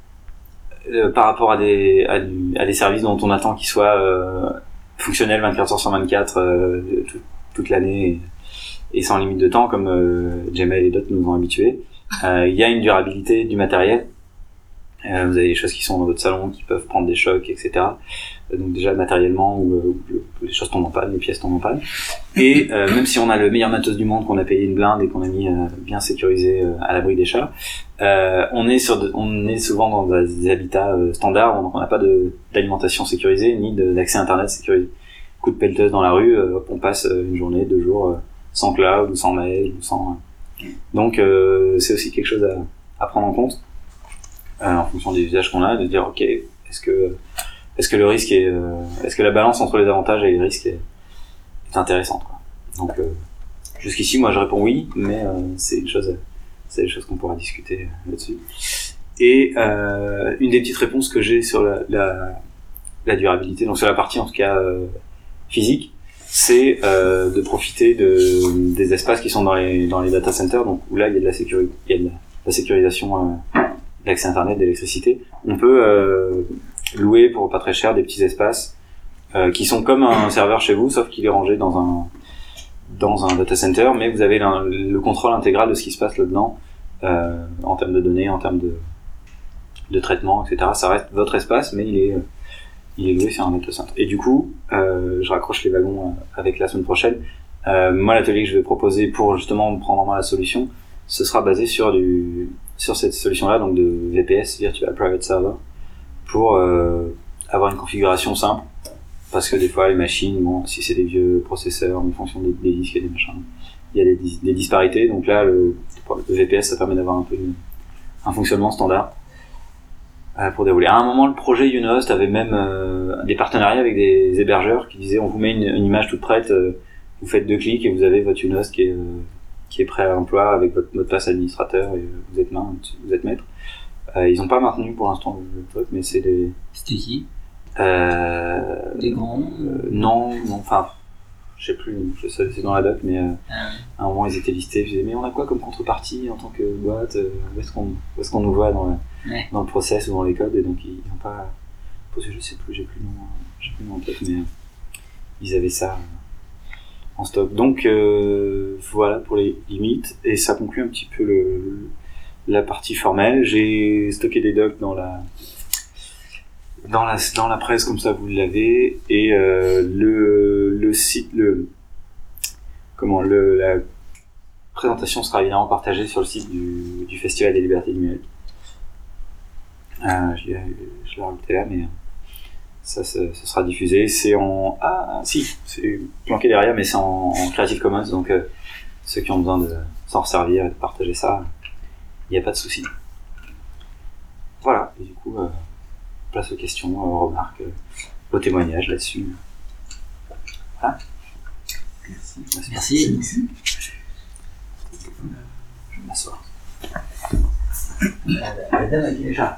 euh, par rapport à des à, à des services dont on attend qu'ils soient euh, fonctionnels vingt-quatre heures sur vingt-quatre euh, tout, toute l'année et, et sans limite de temps comme euh, Gmail et d'autres nous ont habitués, euh, il y a une durabilité du matériel. Euh, vous avez des choses qui sont dans votre salon qui peuvent prendre des chocs, et cetera. Donc déjà matériellement, où, où, où les choses tombent en panne, les pièces tombent en panne. Et euh, même si on a le meilleur matos du monde, qu'on a payé une blinde et qu'on a mis euh, bien sécurisé euh, à l'abri des chats, euh, on est sur, de, on est souvent dans des habitats euh, standards, donc on n'a pas de d'alimentation sécurisée ni de, d'accès à internet sécurisé. Coup de pelleteuse dans la rue, euh, on passe euh, une journée, deux jours euh, sans cloud ou sans mail ou sans. Euh... Donc euh, c'est aussi quelque chose à, à prendre en compte. Euh, en fonction des usages qu'on a, de dire ok, est-ce que est-ce que le risque est euh, est-ce que la balance entre les avantages et les risques est, est intéressante quoi. Donc euh, jusqu'ici moi je réponds oui, mais euh, c'est une chose c'est des choses qu'on pourra discuter là-dessus. Et euh, une des petites réponses que j'ai sur la, la la durabilité, donc sur la partie en tout cas euh, physique, c'est euh, de profiter de des espaces qui sont dans les dans les data centers, donc où là il y a de la sécurité, il y a de la, la sécurisation euh, d'accès internet, d'électricité. On peut euh, louer pour pas très cher des petits espaces euh, qui sont comme un serveur chez vous, sauf qu'il est rangé dans un dans un data center, mais vous avez le, le contrôle intégral de ce qui se passe là-dedans euh, en termes de données, en termes de de traitement, et cetera. Ça reste votre espace, mais il est il est loué sur un data center. Et du coup, euh, je raccroche les wagons avec la semaine prochaine. Euh, moi, l'atelier que je vais proposer pour justement prendre en main la solution, ce sera basé sur du sur cette solution-là, donc de V P S, Virtual Private Server, pour euh, avoir une configuration simple, parce que des fois les machines, bon, si c'est des vieux processeurs, en fonction des, des disques et des machins, il y a des, des disparités. Donc là, le, le V P S, ça permet d'avoir un peu une, un fonctionnement standard euh, pour dérouler. À un moment, le projet Unost avait même euh, des partenariats avec des hébergeurs qui disaient on vous met une, une image toute prête, euh, vous faites deux clics et vous avez votre Unost qui est euh, qui est prêt à l'emploi avec votre mot de passe administrateur et vous êtes main, vous êtes maître. Euh, ils n'ont pas maintenu pour l'instant le truc, mais c'est des. C'était qui euh, Des grands euh, Non, non, enfin, je sais plus, je sais, c'est dans la doc, mais euh, ah. à un moment ils étaient listés. Je disais, mais on a quoi comme contrepartie en tant que boîte euh, Où est-ce qu'on, où est-ce qu'on nous voit dans, la, ouais. dans le process ou dans les codes? Et donc ils n'ont pas. Parce que je sais plus, j'ai plus le nom, j'ai plus le nom en tête, mais euh, ils avaient ça. Euh, en stock. Donc euh, voilà pour les limites, et ça conclut un petit peu le, la partie formelle. J'ai stocké des docs dans la dans la dans la presse, comme ça vous l'avez, et euh, le le site le comment le la présentation sera évidemment partagée sur le site du du Festival des Libertés Numériques. Euh, je l'ai je l'ai rajouté là, mais ça, ça, ça sera diffusé. C'est en ah si, c'est planqué derrière, mais c'est en, en Creative Commons, donc euh, ceux qui ont besoin de s'en resservir et de partager ça, il n'y a pas de souci. Voilà. Et du coup, euh, place aux questions, aux remarques, aux témoignages là-dessus. Ah. Merci. Merci. Merci. Je vais m'asseoir. La dame a déjà.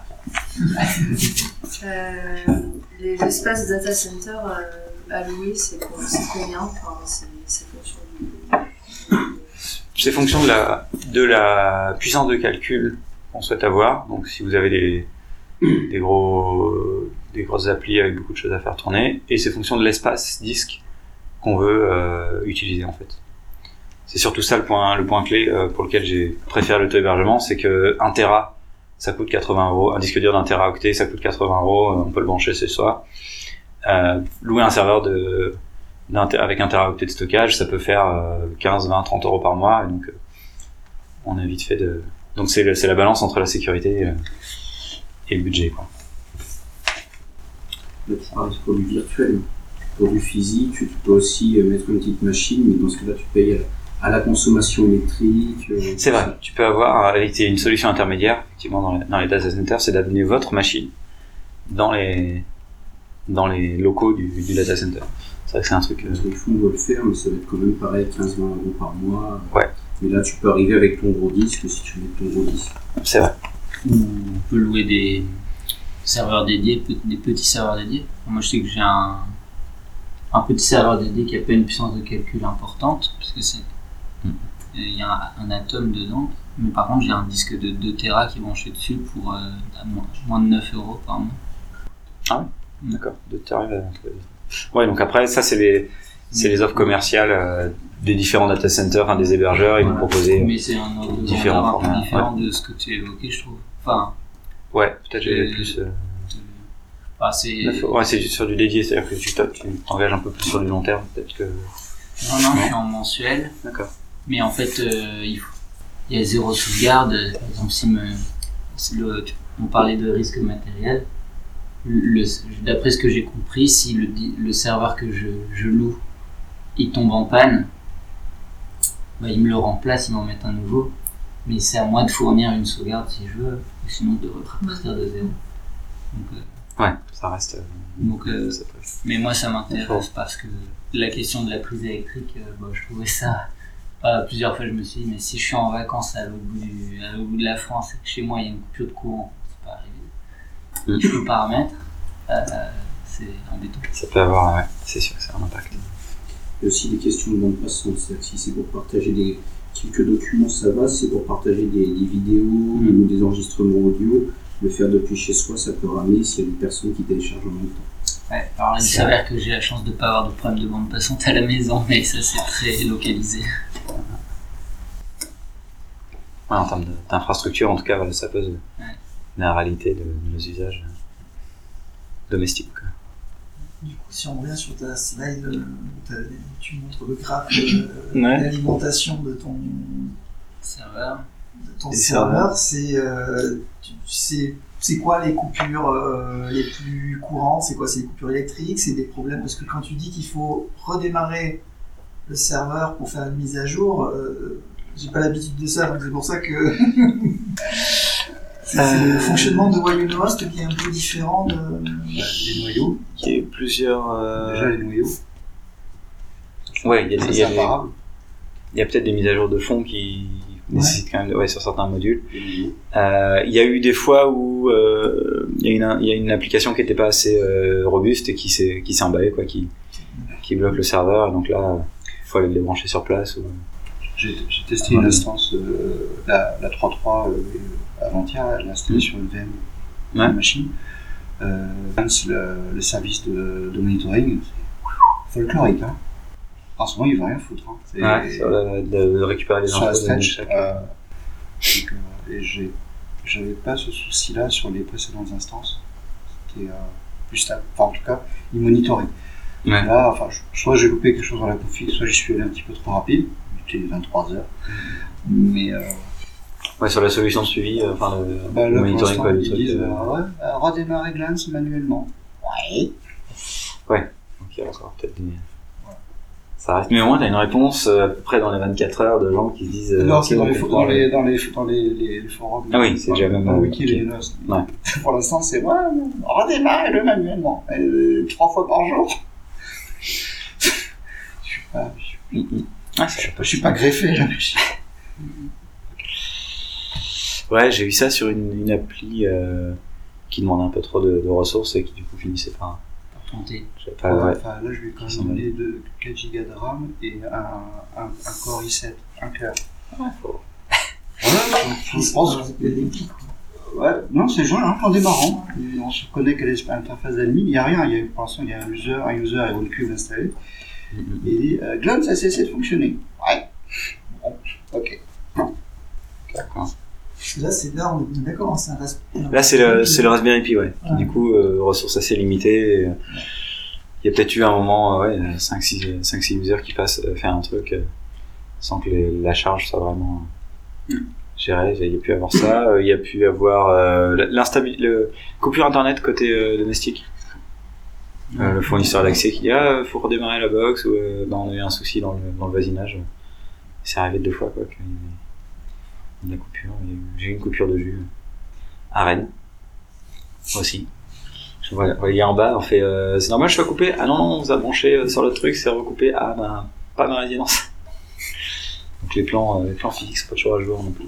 Euh, les espaces data center euh, à louer, c'est quoi, c'est combien, enfin, c'est, c'est fonction du... C'est fonction de la, de la puissance de calcul qu'on souhaite avoir. Donc si vous avez des, des, gros, des grosses applis avec beaucoup de choses à faire tourner, et c'est fonction de l'espace disque qu'on veut euh, utiliser en fait. C'est surtout ça le point, le point clé euh, pour lequel j'ai préféré l'auto-hébergement, c'est que un téra ça coûte quatre-vingts euros, un disque dur d'un téraoctet ça coûte quatre-vingts euros, on peut le brancher ce soir. Euh, louer un serveur de, d'un, avec un téraoctet de stockage, ça peut faire euh, quinze, vingt, trente euros par mois, et donc euh, on a vite fait de... Donc c'est, le, c'est la balance entre la sécurité et, et le budget, quoi. Là, tu parles pour du virtuel. Pour du physique, tu peux aussi mettre une petite machine, mais dans ce cas-là, tu payes à la consommation électrique. Euh, c'est vrai, tu peux avoir avec une solution intermédiaire, effectivement, dans les, dans les data centers, c'est d'amener votre machine dans les, dans les locaux du, du data center. C'est vrai que c'est un truc... Euh... Parce que le fond doit le faire, mais ça va être quand même pareil, quinze à vingt euros par mois. Ouais. Mais là, tu peux arriver avec ton gros disque si tu mets ton gros disque. C'est vrai. Ou on peut louer des serveurs dédiés, des petits serveurs dédiés. Moi, je sais que j'ai un, un petit serveur dédié qui n'a pas une puissance de calcul importante, parce que c'est... Il y a un, un atome dedans, mais par contre j'ai un disque de deux téra qui est branché dessus pour euh, moins, moins de neuf euros par mois. Ah oui, d'accord, deux téra. Ouais, donc après ça c'est les, c'est les offres commerciales euh, des différents data centers, enfin, des hébergeurs, ils voilà. vont proposer mais c'est un ordre différents un formats, peu différent ouais. de ce que tu évoquais, je trouve. Enfin, ouais, peut-être euh, plus... Euh... Enfin, c'est... Ouais, c'est sur du dédié, c'est-à-dire que tu t'engages un peu plus sur du long terme, peut-être que... Non, non, je suis en mensuel. D'accord. Mais en fait, euh, il, faut, il y a zéro sauvegarde. Par exemple, si, me, si le, on parlait de risque matériel, le, d'après ce que j'ai compris, si le, le serveur que je, je loue, il tombe en panne, bah, il me le remplace, il m'en met un nouveau. Mais c'est à moi de fournir une sauvegarde si je veux, ou sinon de repartir de zéro. Donc, euh, ouais, ça reste... Euh, donc, euh, mais moi, ça m'intéresse parce que la question de la prise électrique, euh, bah, je trouvais ça... Euh, plusieurs fois je me suis dit mais si je suis en vacances à l'autre bout, du, à l'autre bout de la France et que chez moi il y a une coupure de courant, c'est pas arrivé. Je peux pas remettre, euh, c'est embêtant. Ça peut avoir, ouais, c'est sûr, ça a un impact. Il y a aussi des questions de bande passante, c'est-à-dire que si c'est pour partager des, quelques documents ça va, si c'est pour partager des, des vidéos mmh. ou des enregistrements audio, le faire depuis chez soi ça peut ramer s'il y a des personnes qui téléchargent en même temps. Ouais, alors il s'avère que j'ai la chance de ne pas avoir de problème de bande passante à la maison, mais ça c'est très localisé. Ouais, en termes de, d'infrastructure, en tout cas, voilà, ça pose ouais. la réalité de, de nos usages domestiques. Quoi. Du coup, si on revient sur ta slide, euh, tu montres le graphe de ouais. l'alimentation de ton serveur. De ton serveur, c'est, euh, tu, c'est C'est quoi les coupures euh, les plus courantes? C'est quoi? C'est les coupures électriques? C'est des problèmes? Parce que quand tu dis qu'il faut redémarrer le serveur pour faire une mise à jour, euh, j'ai pas l'habitude de ça, donc c'est pour ça que c'est, c'est le fonctionnement de WireHost qui est un peu différent de... Les noyaux. Il y a plusieurs... Euh... Déjà les noyaux. Ouais, il y a, ça, il y a, des, il y a peut-être des mises à jour de fond qui... nécessite quand même ouais, sur certains modules. Mmh. Euh, il y a eu des fois où euh, il y a une il y a une application qui était pas assez euh, robuste et qui s'est qui s'est emballée quoi, qui qui bloque le serveur et donc là il faut aller le débrancher sur place. Ou... J'ai, j'ai testé une instance euh, la la trois point trois euh, avant-hier, l'installer mmh. sur une V M de ouais. machine. Euh, le, le service de, de monitoring, c'est folklorique hein. En ce moment, il ne va rien foutre. Hein. C'est ouais, sur la, de, de récupérer les infos. Sur la stretch. Euh, donc, euh, et j'ai, j'avais pas ce souci-là sur les précédentes instances. C'était euh, plus stable. Enfin, en tout cas, il monitorait. Ouais. Là, enfin, je, soit j'ai loupé quelque chose dans la config, soit j'y suis allé un petit peu trop rapide. Il était vingt-trois heures. Mais. Euh, ouais, sur la solution de suivi, euh, enfin, le, bah, le là, monitoring, quoi, ils le truc. disent, Euh... euh, ouais, euh, redémarrer Glance manuellement. Ouais. Ouais. Donc, il y a encore peut-être des. Ça reste. Mais au moins, t'as une réponse euh, à peu près dans les vingt-quatre heures de gens qui se disent. Euh, Non, c'est ok, dans on les, peut fo- voir dans le- les, dans les, dans les, les, les forums. Ah oui, c'est déjà même, Dans euh, le wiki, ok. les notes. Ouais. Pour l'instant, c'est ouais, redémarrer-le manuellement. Et, euh, trois fois par jour. Je suis pas, je suis, Mm, mm. Ah, c'est je suis pas greffé, là. mais je- Ouais, j'ai eu ça sur une, une appli euh, qui demandait un peu trop de, de ressources et qui du coup finissait par. Pour tenter. J'avais pas. Ouais. Enfin, là, je lui ai quand Qui même s'en donné de quatre gigas de RAM et un, un, un Core i sept, un cœur. Ouais, faut- Voilà, je pense. Ouais, non, c'est genre un en démarrant. Et on se connaît quelle est l'interface d'admin. Il n'y a rien. Il y a, pour l'instant, il y a un user, un user et une cube installée. Mm, mm. Et il dit euh, Glance a cessé de fonctionner. Ouais. Bon, ok. D'accord. Là, c'est là, on est d'accord, c'est un Raspberry. Là, c'est le, c'est le Raspberry Pi, ouais. Qui, Ouais. du coup, euh, ressources assez limitées. et, euh, Il y a peut-être eu un moment, euh, ouais, cinq six users qui passent euh, faire un truc euh, sans que les- la charge soit vraiment euh, gérée. Il y a pu avoir ça. euh, Il y a pu avoir euh, l'instabilité, le coupure internet côté euh, domestique. Euh, le fournisseur d'accès qui dit ah faut redémarrer la box ou euh, bah, on a eu un souci dans le, dans le voisinage. C'est arrivé deux fois quoi qu'il y avait de la coupure. Il y a eu- J'ai eu une coupure de jus à Rennes aussi. Je vois, il y a en bas, on fait euh, c'est normal je sois coupé. Ah non non on vous a branché euh, sur le truc c'est recoupé. Ah bah pas ma résidence. Donc les plans euh, les plans physiques sont pas toujours à jour non plus.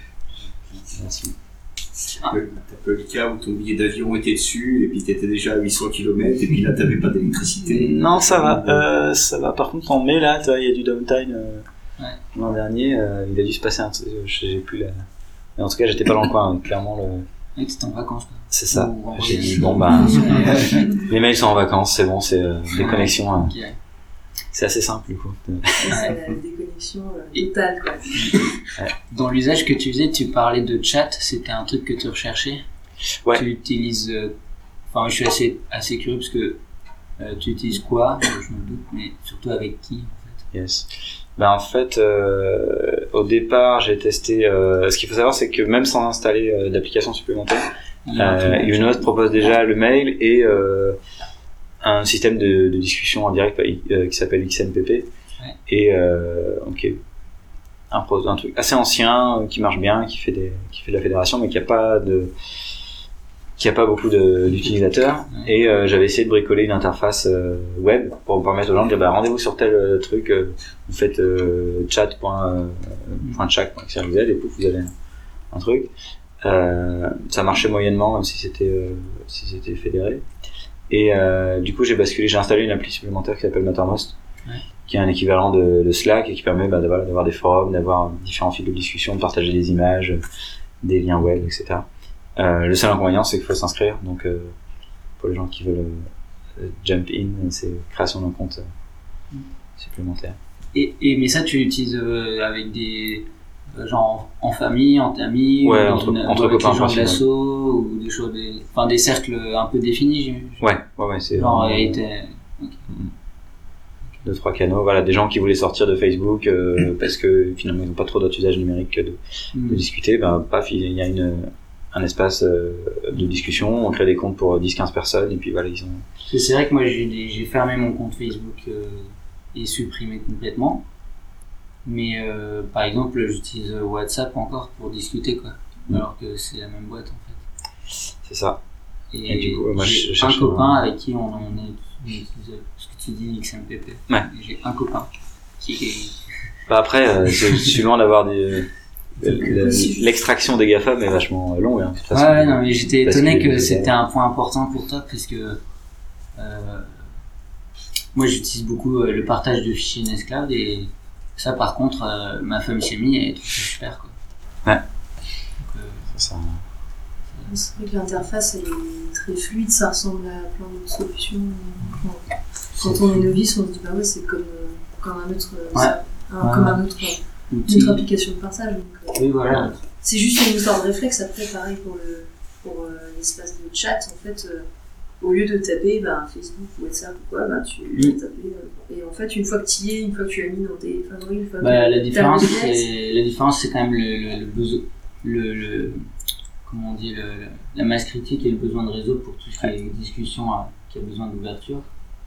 Merci. T'as peu le cas où ton billet d'avion était dessus, et puis t'étais déjà à huit cents kilomètres, et puis là t'avais pas d'électricité. Non, ça va, euh, ça va. Par contre, en mai, là, tu vois, il y a du downtime. Euh, Ouais. L'an dernier, euh, il a dû se passer un truc. J'ai plus la. Mais en tout cas, j'étais pas dans le coin. Donc, clairement, le. Ouais, t'étais en vacances, quoi. C'est ça. Ou en J'ai voyage. dit bon bah, les mails sont en vacances, c'est bon, c'est euh, des connexions. euh, Ok. c'est assez simple du coup. C'est la déconnexion euh, totale, quoi. Dans l'usage que tu faisais, tu parlais de chat, c'était un truc que tu recherchais. Ouais. Tu utilises. euh, Enfin, je suis assez, assez curieux parce que euh, tu utilises quoi, euh, je me doute, mais surtout avec qui en fait. Yes. Ben en fait, euh, au départ, j'ai testé. Euh, ce qu'il faut savoir, c'est que même sans installer euh, d'application supplémentaire, Il y a un Euh, truc- Unote propose déjà le mail et euh, un système de, de discussion en direct euh, qui s'appelle X M P P. Ouais. Et euh, ok, un, pro- un truc assez ancien euh, qui marche bien, qui fait des, qui fait de la fédération, mais qui a pas de, qui a pas beaucoup de- d'utilisateurs. Ouais. Et euh, j'avais essayé de bricoler une interface euh, web pour permettre aux gens de dire bah, rendez-vous sur tel euh, truc, euh, vous faites euh, chat point chat point x y z et pouf vous avez un, un truc. Euh, ça marchait moyennement même si c'était euh, si c'était fédéré et euh, du coup j'ai basculé j'ai installé une appli supplémentaire qui s'appelle Mattermost Ouais. qui est un équivalent de, de Slack et qui permet bah, d'avoir, d'avoir des forums, d'avoir différents fils de discussion, de partager des images, des liens web, et cetera. Euh, le seul inconvénient c'est qu'il faut s'inscrire donc euh, pour les gens qui veulent euh, jump in c'est création d'un compte euh, supplémentaire. Et, et mais ça, tu l'utilises euh, avec des euh, genre en, en famille, en amis, Ouais, ou dans entre- une- entre ou avec copains les gens de principalement. l'assaut ou des choses, des, enfin des cercles un peu définis. j'im- Ouais, ouais, ouais, c'est Genre, vraiment, euh, et t'es- deux trois canaux, voilà, des gens qui voulaient sortir de Facebook euh, parce que finalement ils n'ont pas trop d'autres usages numériques que de, de Hmm. discuter, ben paf, il y a une un espace euh, de discussion, on crée des comptes pour dix quinze personnes et puis voilà, ils ont Parce que c'est vrai que moi j'ai j'ai fermé mon compte Facebook euh, et supprimé complètement. Mais euh, par exemple, j'utilise WhatsApp encore pour discuter quoi. Mm. Alors que c'est la même boîte en fait. c'est ça. Et, Et du coup, moi, j'ai je un cherchais copain vraiment- avec qui on, on est on utilise ce que tu dis X M P P. Ouais. Et j'ai un copain qui est Bah après, euh, c'est suivant d'avoir des le- l'extraction des GAFAM est vachement longue. Hein, de toute façon. Ouais, ouais, non, mais j'étais Parce étonné que- que c'était un point important pour toi parce que euh, moi j'utilise beaucoup euh, le partage de fichiers Nextcloud et ça par contre euh, ma famille s'est mis et trouve ça super quoi. Ouais. Donc, euh, C'est ça. C'est vrai que l'interface elle est très fluide, ça ressemble à plein d'autres solutions. Quand- Quand on est novice, on se dit bah ouais, c'est comme, euh, comme un autre, euh, Ouais. ça- un- Ouais. comme un autre, une outil. autre application de partage. Donc, euh, Oui voilà. c'est juste une histoire de réflexe. Après, pareil pour le pour euh, l'espace de chat, en fait, euh, au lieu de taper ben, Facebook ou WhatsApp ou quoi, ben, tu Mm. vas taper. euh, et en fait, une fois que tu y es, une fois que tu as mis dans tes favoris, une fois que Bah, la t'as différence le réflexe, c'est la différence c'est quand même le le, le besoin le, le comment on dit le, le- la masse critique et le besoin de réseau pour tout ce qui est discussion euh, qui a besoin d'ouverture.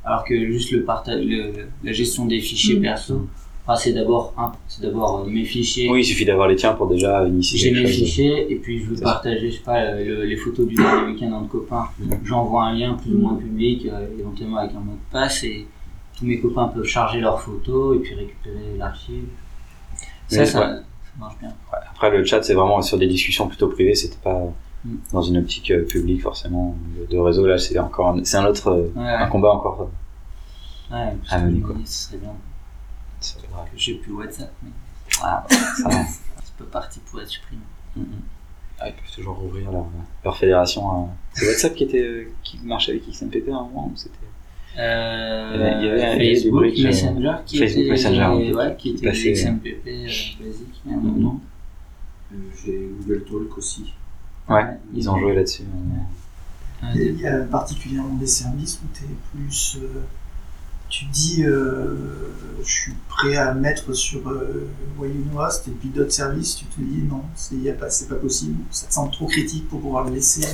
Alors que juste le partage, le, la gestion des fichiers Mm. perso, enfin, c'est d'abord, hein, c'est d'abord euh, mes fichiers. Oui, il suffit d'avoir les tiens pour déjà initier J'ai quelque mes chose. fichiers et puis je veux C'est partager, je sais pas, le- les photos du dernier week-end entre copains. J'envoie un lien plus ou moins public, euh, éventuellement avec un mot de passe, et tous mes copains peuvent charger leurs photos et puis récupérer l'archive. Ça, Mais, ça, ouais. ça marche bien. Après, le chat, c'est vraiment sur des discussions plutôt privées, c'était pas Mm. dans une optique euh, publique forcément de, de réseau. Là, c'est encore un, c'est un autre euh, Ouais, un ouais. combat encore. Ouais, Ah, parce mais que quoi. ce serait bien C'est vrai. que j'ai plus WhatsApp, mais Ah, ça va. c'est pas parti pour être supprimé. Mm, mm. Ah, ils peuvent toujours rouvrir leur, leur fédération. euh. C'est WhatsApp qui était euh, qui marchait avec X M P P à un moment ou c'était Euh, Il y avait- il y avait- il y avait des Facebook briques, euh, Messenger qui Facebook était, Messenger, ouais, ouais, qui qui était passait, X M P P euh, basique, mais à un moment. Euh, J'ai Google Talk aussi. Ouais, ils ont joué là-dessus. euh. Ouais, Il y a particulièrement des services où tu es plus. euh, tu dis, euh, je suis prêt à mettre sur euh, Wayunost, et puis d'autres services, tu te dis non, c'est y a pas, c'est pas possible, ça te semble trop critique pour pouvoir le laisser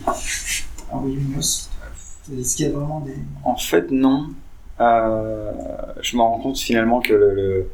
à Wayunost. Est-ce qu'il y a vraiment des. En fait, non. Euh, je me rends compte finalement que le, le-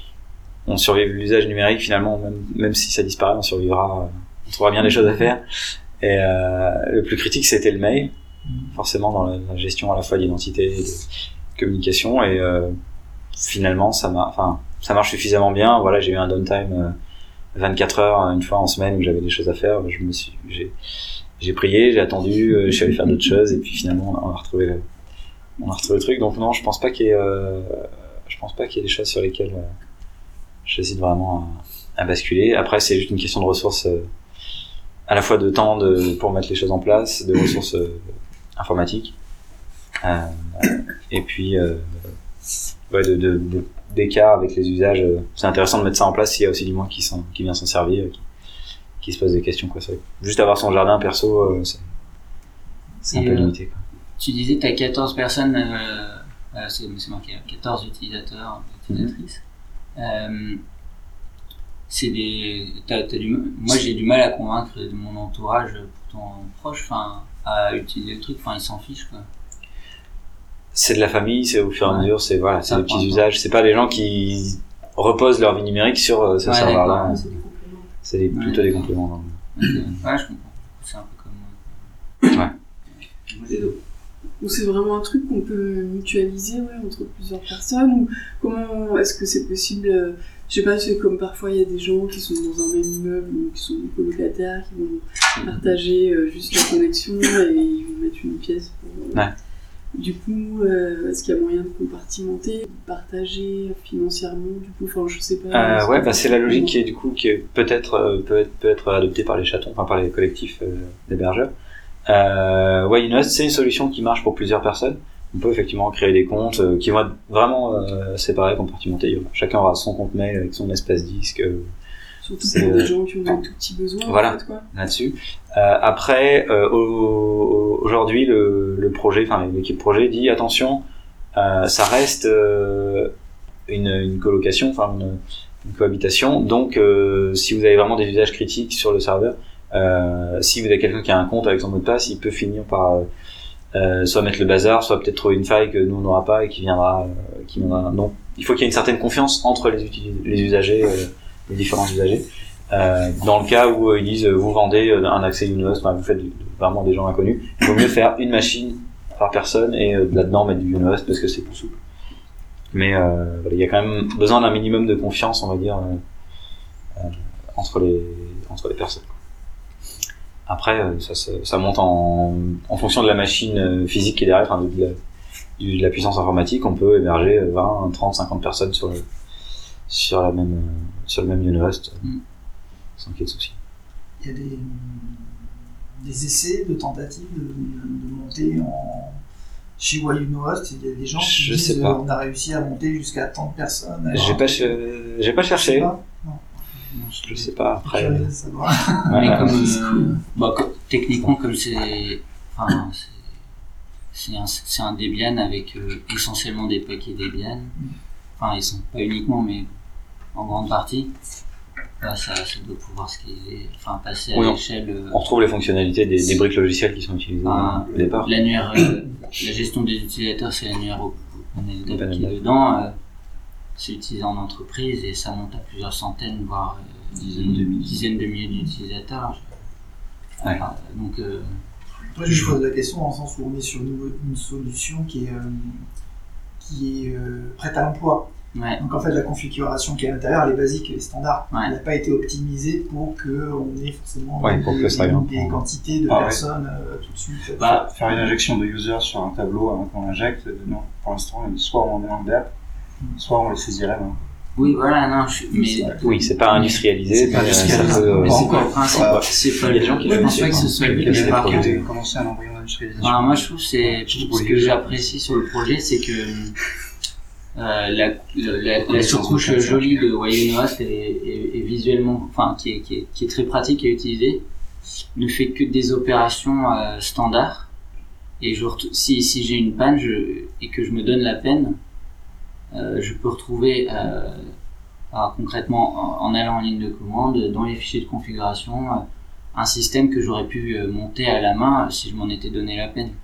on survive l'usage numérique finalement, même, même si ça disparaît, on survivra, on trouvera bien des choses à faire. Et euh, le plus critique, c'était le mail, forcément dans la, la gestion à la fois d'identité et de communication. Et euh, finalement, ça m'a, enfin, ça marche suffisamment bien. Voilà, j'ai eu un downtime euh, vingt-quatre heures une fois en semaine où j'avais des choses à faire. Je me suis, j'ai, j'ai prié, j'ai attendu, euh, je suis allé faire d'autres choses et puis finalement, on a retrouvé le, on a retrouvé le truc. Donc non, je pense pas qu'il y ait, euh, je pense pas qu'il y ait des choses sur lesquelles euh, j'hésite vraiment à, à basculer. Après, c'est juste une question de ressources, euh, à la fois de temps de, pour mettre les choses en place, de ressources euh, informatiques, euh, et puis euh, ouais, de, de, de, d'écart avec les usages. C'est intéressant de mettre ça en place s'il y a aussi du monde qui, s'en, qui vient s'en servir, qui, qui se pose des questions, quoi. C'est, juste avoir son jardin perso, euh, c'est, c'est un Et, peu euh, limité, quoi. Tu disais tu as quatorze personnes, euh, euh, c'est, c'est marqué, quatorze utilisateurs, utilisatrices. Euh, c'est des, t'as, t'as du, moi j'ai du mal à convaincre de mon entourage pourtant proche, enfin, à utiliser le truc, enfin ils s'en fichent quoi. C'est de la famille, c'est au fur et à Ouais. mesure, c'est voilà, c'est Ça des prend petits un temps. usages. C'est pas des gens qui reposent leur vie numérique sur euh, ce Ouais, serveur-là. d'accord. C'est des compléments. C'est des, Ouais. plutôt des compléments. Ok. Ouais, je comprends. C'est un peu comme moi. Moi, les deux. Ou c'est vraiment un truc qu'on peut mutualiser ouais, entre plusieurs personnes ou comment est-ce que c'est possible euh, je sais pas, c'est comme parfois il y a des gens qui sont dans un même immeuble ou qui sont des colocataires qui vont partager euh, juste la connexion et ils vont mettre une pièce pour... euh, Ouais. Du coup, euh, est-ce qu'il y a moyen de compartimenter, de partager financièrement du coup, enfin je sais pas. Euh, est-ce ouais, que- bah c'est la logique qui est du coup qui est peut-être euh, peut être peut être adoptée par les chatons, enfin par les collectifs euh, d'hébergeurs. Euh, ouais, Unost, c'est une solution qui marche pour plusieurs personnes. On peut effectivement créer des comptes euh, qui vont être vraiment euh, séparés, compartimentés. Chacun aura son compte mail avec son espace disque euh, Surtout c'est, pour des euh, gens qui ont des tout petits besoins voilà. en fait, quoi. là-dessus. Euh, après, euh, au- au- aujourd'hui, le, le projet, enfin l'équipe projet dit attention, euh, ça reste euh, une, une colocation, enfin une, une cohabitation. Donc, euh, si vous avez vraiment des usages critiques sur le serveur, euh, si vous avez quelqu'un qui a un compte avec son mot de passe, il peut finir par euh, euh, soit mettre le bazar, soit peut-être trouver une faille que nous on n'aura pas et qui viendra, euh, qui viendra. Donc, il faut qu'il y ait une certaine confiance entre les, utilis- les usagers, euh, les différents usagers. Euh, dans le cas où euh, ils disent euh, vous vendez euh, un accès Unost, enfin, vous faites du- vraiment des gens inconnus, il vaut mieux faire une machine par personne et euh, là-dedans mettre du Unost parce que c'est plus souple. Mais euh, voilà, il y a quand même besoin d'un minimum de confiance, on va dire, euh, euh, entre les entre les personnes. Après, euh, ça, ça, ça monte en, en fonction de la machine euh, physique qui est derrière, enfin, de, de, la, du- de la puissance informatique, on peut héberger vingt, trente, cinquante personnes sur le sur la même euh, sur le même Unost. Mm. Sans qu'il y ait de soucis. Il y a des, des essais de tentatives de, de monter en. Chez Wayunost, il y a des gens qui Je disent sais pas. euh, on a réussi à monter jusqu'à tant de personnes. alors- J'ai pas, ch- j'ai pas Je sais cherché. pas. Je sais pas. Après, Curieux euh, de savoir. ouais, Mais ouais. comme, c'est euh, cool. bah, co- techniquement, comme c'est, enfin, c'est, c'est un, c'est un Debian avec euh, essentiellement des paquets Debian. Enfin, ils sont pas uniquement, mais en grande partie. bah, ça, ça doit pouvoir scaler, enfin passer à Oui, on- l'échelle. euh, On retrouve les fonctionnalités des, des briques logicielles qui sont utilisées Ah, au départ. L'annuaire, euh, la gestion des utilisateurs, c'est l'annuaire OpenLDAP OpenLDAP. qui est dedans. euh, c'est utilisé en entreprise et ça monte à plusieurs centaines, voire euh, Dizaines de milliers. dizaines de milliers d'utilisateurs. Ouais. Enfin, donc, euh, Moi, je pose la question dans le sens où on est sur une, une solution qui est, euh, qui est euh, prête à l'emploi. ouais, Donc en fait, la configuration qui est à l'intérieur, elle est basique, elle est standard. Ouais. Elle n'a pas été optimisée pour qu'on ait forcément Ouais, pour des, que ça des- aille des en- quantités de Ah ouais. personnes euh, tout de suite. bah, Faire une injection de user sur un tableau avant qu'on l'injecte, euh, non. Pour l'instant, soit on est en D A P, soit on le saisirait. Hein. oui, voilà, non, je, mais, Oui, c'est pas industrialisé, C'est pas mais euh, ça industrialisé. peut, euh, mais Pas c'est pas encore. le principe. Ouais. C'est pas Il y a le, des gens qui je le pense pas que font, ce soit hein. le Il y a but. des Par projets. contre, de commencer un embryon d'industrialisation. alors moi je trouve que c'est Surtout ce pour que les users. j'apprécie sur le projet, c'est que euh, la, la, la, la Ouais, surcouche c'est- c'est- jolie de Wayonhost est, est, est visuellement, enfin qui est, qui, est, qui est très pratique à utiliser, ne fait que des opérations euh, standards. Et je retou- si, si j'ai une panne je, et que je me donne la peine, euh, je peux retrouver euh, alors, concrètement en, en allant en ligne de commande dans les fichiers de configuration euh, un système que j'aurais pu euh, monter à la main euh, si je m'en étais donné la peine.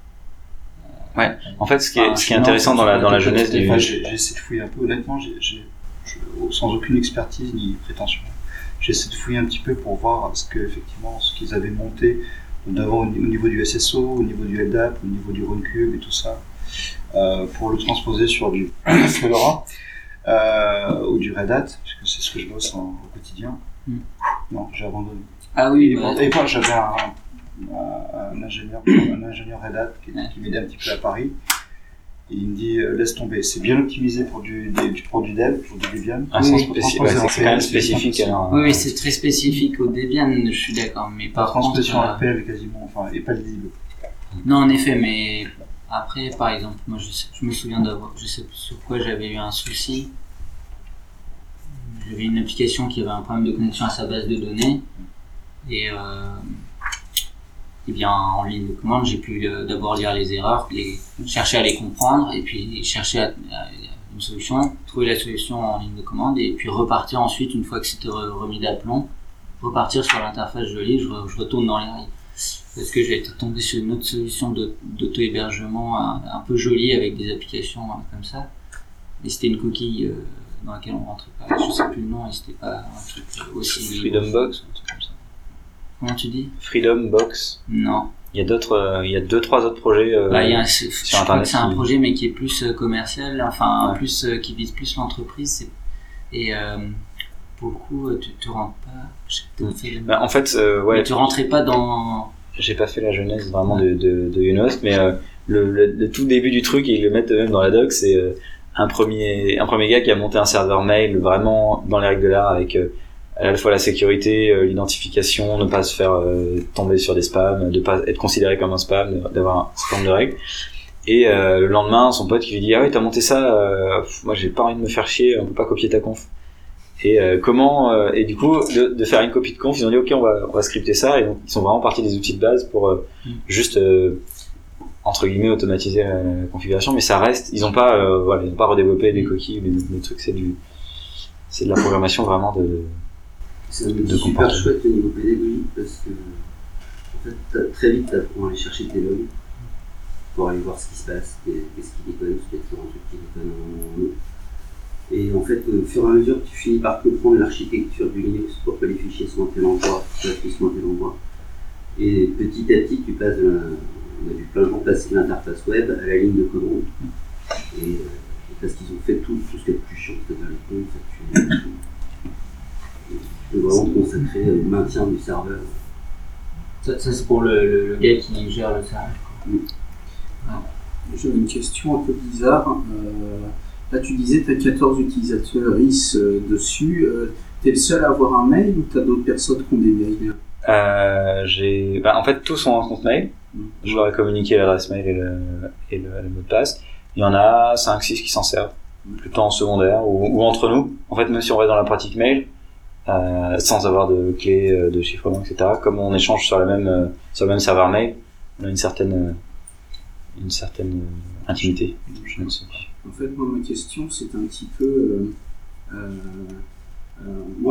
En fait, ce qui est, Ah, ce qui est sinon, intéressant c'est dans la, une dans la méthode jeunesse tout à du... fait Moi, j'ai j'ai essayé de fouiller un peu. Honnêtement, j'ai, j'ai, je- sans aucune expertise ni prétention, j'ai essayé de fouiller un petit peu pour voir ce que effectivement ce qu'ils avaient monté d'abord au au niveau du S S O, au niveau du L D A P, au niveau du RunCube et tout ça, euh, pour le transposer sur du Fedora euh, ou du Red Hat, puisque c'est ce que je bosse en- au quotidien. Mm. Non, j'ai abandonné. Ah oui, Et, bah, et moi, j'avais un, un, un ingénieur, un ingénieur Red Hat qui, Ouais. qui m'aidait un petit peu à Paris. Et il me dit euh, laisse tomber, c'est bien optimisé pour du, des, du, pour du dev, pour du Debian. Ah, Oui, c'est oui. spécifique, ouais, c'est c'est quand même spécifique. Alors, oui, oui, c'est très spécifique au Debian, je suis d'accord, mais La par contre, transposition euh, R P L quasiment, enfin, et pas lisible. non, en effet, mais après, par exemple, moi, je, sais- je me souviens d'avoir, je sais sur quoi j'avais eu un souci. J'avais une application qui avait un problème de connexion à sa base de données, et, euh, et bien, en ligne de commande, j'ai pu euh, d'abord lire les erreurs, les, chercher à les comprendre, et puis chercher à, à une solution, trouver la solution en ligne de commande, et puis repartir ensuite, une fois que c'était re- remis d'aplomb, repartir sur l'interface jolie, je, re- je retourne dans les rails. Parce que j'ai été tombé sur une autre solution d'aut- d'auto-hébergement un, un peu jolie avec des applications hein, comme ça. Mais c'était une coquille euh, dans laquelle on rentrait pas. Je sais plus le nom et c'était pas un truc aussi. Freedom Box, un truc comme ça. Comment tu dis? Freedom Box. Non. Il y a d'autres, euh, il y a deux, trois autres projets. Euh, Bah, il y a, c'est- je crois Internet que c'est un qui- projet mais qui est plus euh, commercial, enfin Ouais. plus euh, qui vise plus l'entreprise. c'est- Et euh, pour le coup, euh, tu, tu rentres pas. Je sais que t'as fait le- bah, en fait, euh, ouais, mais tu rentrais pas dans. j'ai pas fait la jeunesse vraiment de, de, de Unost, mais euh, le, le, le tout début du truc, et ils le mettent même dans la doc, c'est euh, un premier un premier gars qui a monté un serveur mail vraiment dans les règles de l'art avec euh, à la fois la sécurité, euh, l'identification, ne pas se faire euh, tomber sur des spams, de pas être considéré comme un spam, d'avoir un certain nombre de règles. Et euh, le lendemain, son pote qui lui dit ah oui t'as monté ça, euh, pff, moi j'ai pas envie de me faire chier, on peut pas copier ta conf. Et euh, comment euh, et du coup de, de faire une copie de conf, ils ont dit ok on va on va scripter ça, et donc ils sont vraiment partis des outils de base pour euh, Mm. juste euh, entre guillemets automatiser la, la configuration, mais ça reste, ils ont pas euh, voilà ils ont pas redéveloppé des coquilles ou des, des trucs, c'est du c'est de la programmation vraiment de C'est un de outil super comportement. chouette au niveau pédagogique parce que en fait, t'as- très vite, tu apprends à aller chercher tes logs pour aller voir ce qui se passe, qu'est-ce qui déconne, parce qu'il y a toujours un truc qui déconne à un moment ou à un autre. Et en fait, au fur et à mesure, tu finis par comprendre l'architecture du Linux, pourquoi les fichiers sont à tel endroit, pourquoi ils sont à tel endroit. Et petit à petit, tu passes de la, on a vu plein de gens passer de l'interface web à la ligne de commande. Et, euh, et parce qu'ils ont fait tout, tout ce qui est le plus chiant, c'est-à-dire les comptes, facturer, tout. Tu peux vraiment te consacrer au maintien du serveur. Ça, ça, c'est pour le, le, le gars qui gère le serveur. J'avais une question un peu bizarre. Euh, là, tu disais que tu as quatorze utilisateurs I S euh, dessus. Euh, tu es le seul à avoir un mail ou tu as d'autres personnes qui ont des mails? euh, j'ai bah, en fait tous ont un compte mail, je leur ai communiqué l'adresse mail et le, et le, le mot de passe. Il y en a cinq six qui s'en servent plutôt en secondaire ou, ou entre nous, en fait même si on reste dans la pratique mail euh, sans avoir de clé euh, de chiffrement etc, comme on échange sur la même euh, sur le même serveur mail, on a une certaine euh, une certaine euh, intimité. Je ne sais pas. En fait, moi, ma question, c'est un petit peu... Euh, euh, euh, moi,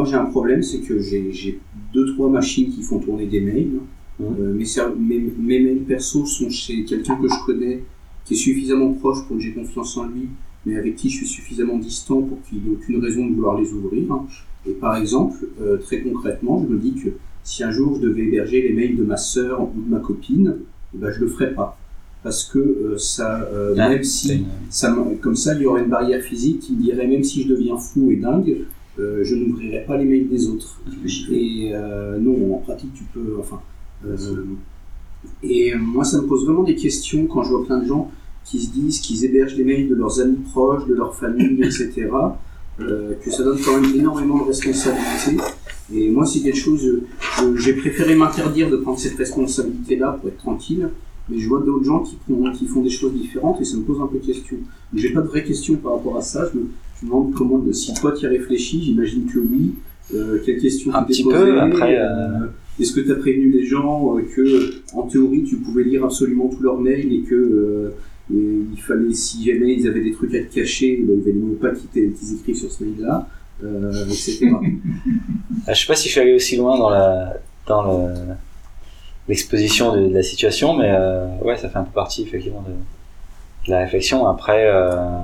moi j'ai un problème, c'est que j'ai, j'ai deux trois machines qui font tourner des mails. Mmh. Euh, mes, mes, mes mails perso sont chez quelqu'un que je connais, qui est suffisamment proche pour que j'ai confiance en lui, mais avec qui je suis suffisamment distant pour qu'il n'y ait aucune raison de vouloir les ouvrir. Et par exemple, euh, très concrètement, je me dis que si un jour je devais héberger les mails de ma sœur ou de ma copine, eh ben je le ferais pas. Parce que euh, ça, euh, ah, même si, ça, comme ça, il y aurait une barrière physique qui me dirait, même si je deviens fou et dingue, euh, je n'ouvrirai pas les mails des autres. Et euh, non, en pratique, tu peux, enfin... Euh, et moi, ça me pose vraiment des questions quand je vois plein de gens qui se disent qu'ils hébergent les mails de leurs amis proches, de leur famille, et cetera, euh, que ça donne quand même énormément de responsabilités. Et moi, c'est quelque chose, je, j'ai préféré m'interdire de prendre cette responsabilité-là pour être tranquille. Mais je vois d'autres gens qui font, qui font des choses différentes et ça me pose un peu de questions. Mais j'ai pas de vraies questions par rapport à ça. Je me, je me demande comment, si toi tu y réfléchis, j'imagine que oui. Euh, quelles questions un tu t'es petit posées, peu après. Euh... Euh, est-ce que tu as prévenu les gens euh, que, en théorie, tu pouvais lire absolument tous leurs mails et que euh, et il fallait, si jamais ils avaient des trucs à te cacher, ben, il valait mieux pas qu'ils, qu'ils écrivent sur ce mail-là, euh, et cetera. Je sais pas si je suis allé aussi loin dans la, dans le. l'exposition de, de la situation, mais euh, ouais, ça fait un peu partie effectivement de, de la réflexion. Après, il euh,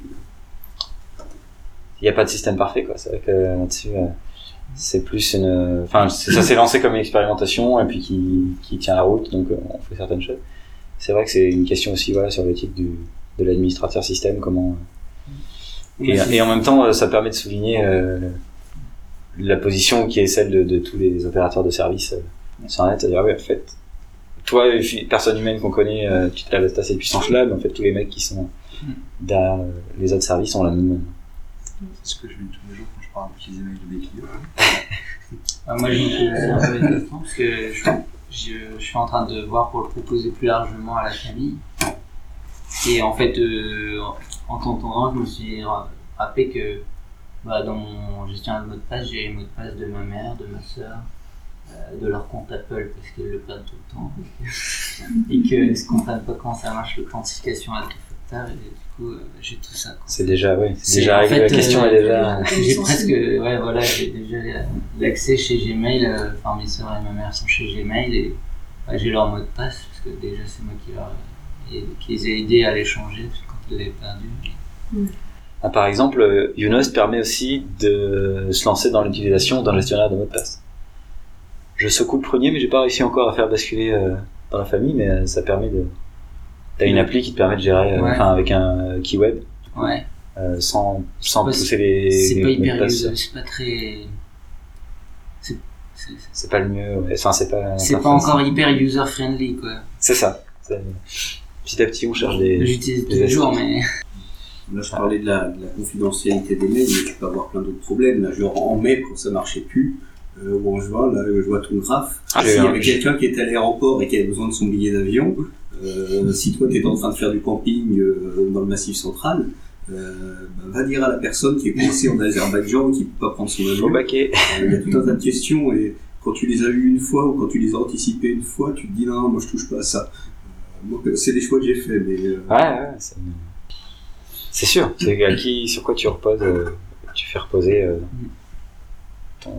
n'y a pas de système parfait, quoi. C'est vrai que là-dessus, euh, c'est plus une, enfin, ça s'est lancé comme une expérimentation et puis qui, qui tient la route, donc euh, on fait certaines choses. C'est vrai que c'est une question aussi, voilà, sur l'éthique du, de l'administrateur système, comment. Et, et en même temps, ça permet de souligner euh, la position qui est celle de, de tous les opérateurs de services. Euh, sur Internet, c'est-à-dire, oui, en fait, toi, personne humaine qu'on connaît, euh, tu te lèves à cette puissance-là, mais en fait, tous les mecs qui sont dans les autres services ont la même. C'est ce que je fais tous les jours quand je parle d'utiliser mail de mes clients. Ah, moi, je me pose un peu la question parce que je, je, je suis en train de voir pour le proposer plus largement à la famille. Et en fait, euh, en t'entendant, je me suis rappelé que bah, dans mon gestionnaire de mot de passe, j'ai les mots de passe de ma mère, de ma sœur, de leur compte Apple parce qu'ils le perdent tout le temps et qu'ils ne se comprennent pas comment ça marche l'authentification à deux facteurs et du coup euh, j'ai tout ça, quoi. C'est déjà oui c'est, c'est déjà en fait, la question euh, est déjà j'ai presque ouais voilà j'ai déjà l'accès chez Gmail, euh, enfin mes soeurs et ma mère sont chez Gmail et ouais, j'ai leur mot de passe parce que déjà c'est moi qui, leur, et, qui les ai aidés à les changer parce que quand ils l'avaient perdu mm. ah, par exemple Younos permet aussi de se lancer dans l'utilisation d'un gestionnaire de mot de passe. Je secoue le premier, mais j'ai pas réussi encore à faire basculer euh, dans la famille, mais euh, ça permet de. T'as une appli qui te permet de gérer, euh, enfin ouais. avec un euh, key web, ouais. euh, sans sans pas, pousser les. C'est les pas hyper user, c'est pas très. C'est, c'est, c'est pas le mieux, ouais. Enfin c'est pas. C'est pas, pas encore hyper user friendly, quoi. C'est ça. C'est... Petit à petit, on cherche des. J'utilise tous les jours, mais. Là, je parlais de la, de la confidentialité des mails, mais tu peux avoir plein d'autres problèmes. Là, genre en mai, quand ça marchait plus. Euh, bon, je vois, là, je vois ton graphe. Ah, s'il y avait quelqu'un qui était à l'aéroport et qui avait besoin de son billet d'avion, euh, si toi t'es en train de faire du camping euh, dans le massif central, euh, bah, va dire à la personne qui est coincée en Azerbaïdjan et qui peut pas prendre son avion. Il euh, y a tout un tas de questions et quand tu les as eues une fois ou quand tu les as anticipées une fois, tu te dis non, moi je touche pas à ça. Euh, moi, c'est des choix que j'ai faits, mais. Euh... Ouais, ouais, c'est, c'est sûr. C'est à qui, sur quoi tu reposes, euh, tu fais reposer euh, ton.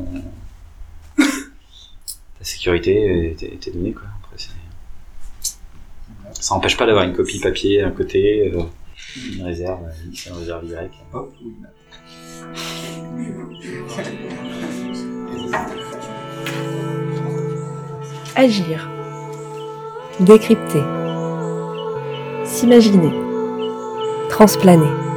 La sécurité et tes données, quoi. Après, c'est... Ça n'empêche pas d'avoir une copie papier à un côté, euh, une réserve X, une réserve Y. Hop, oui. Agir. Décrypter. S'imaginer. Transplaner.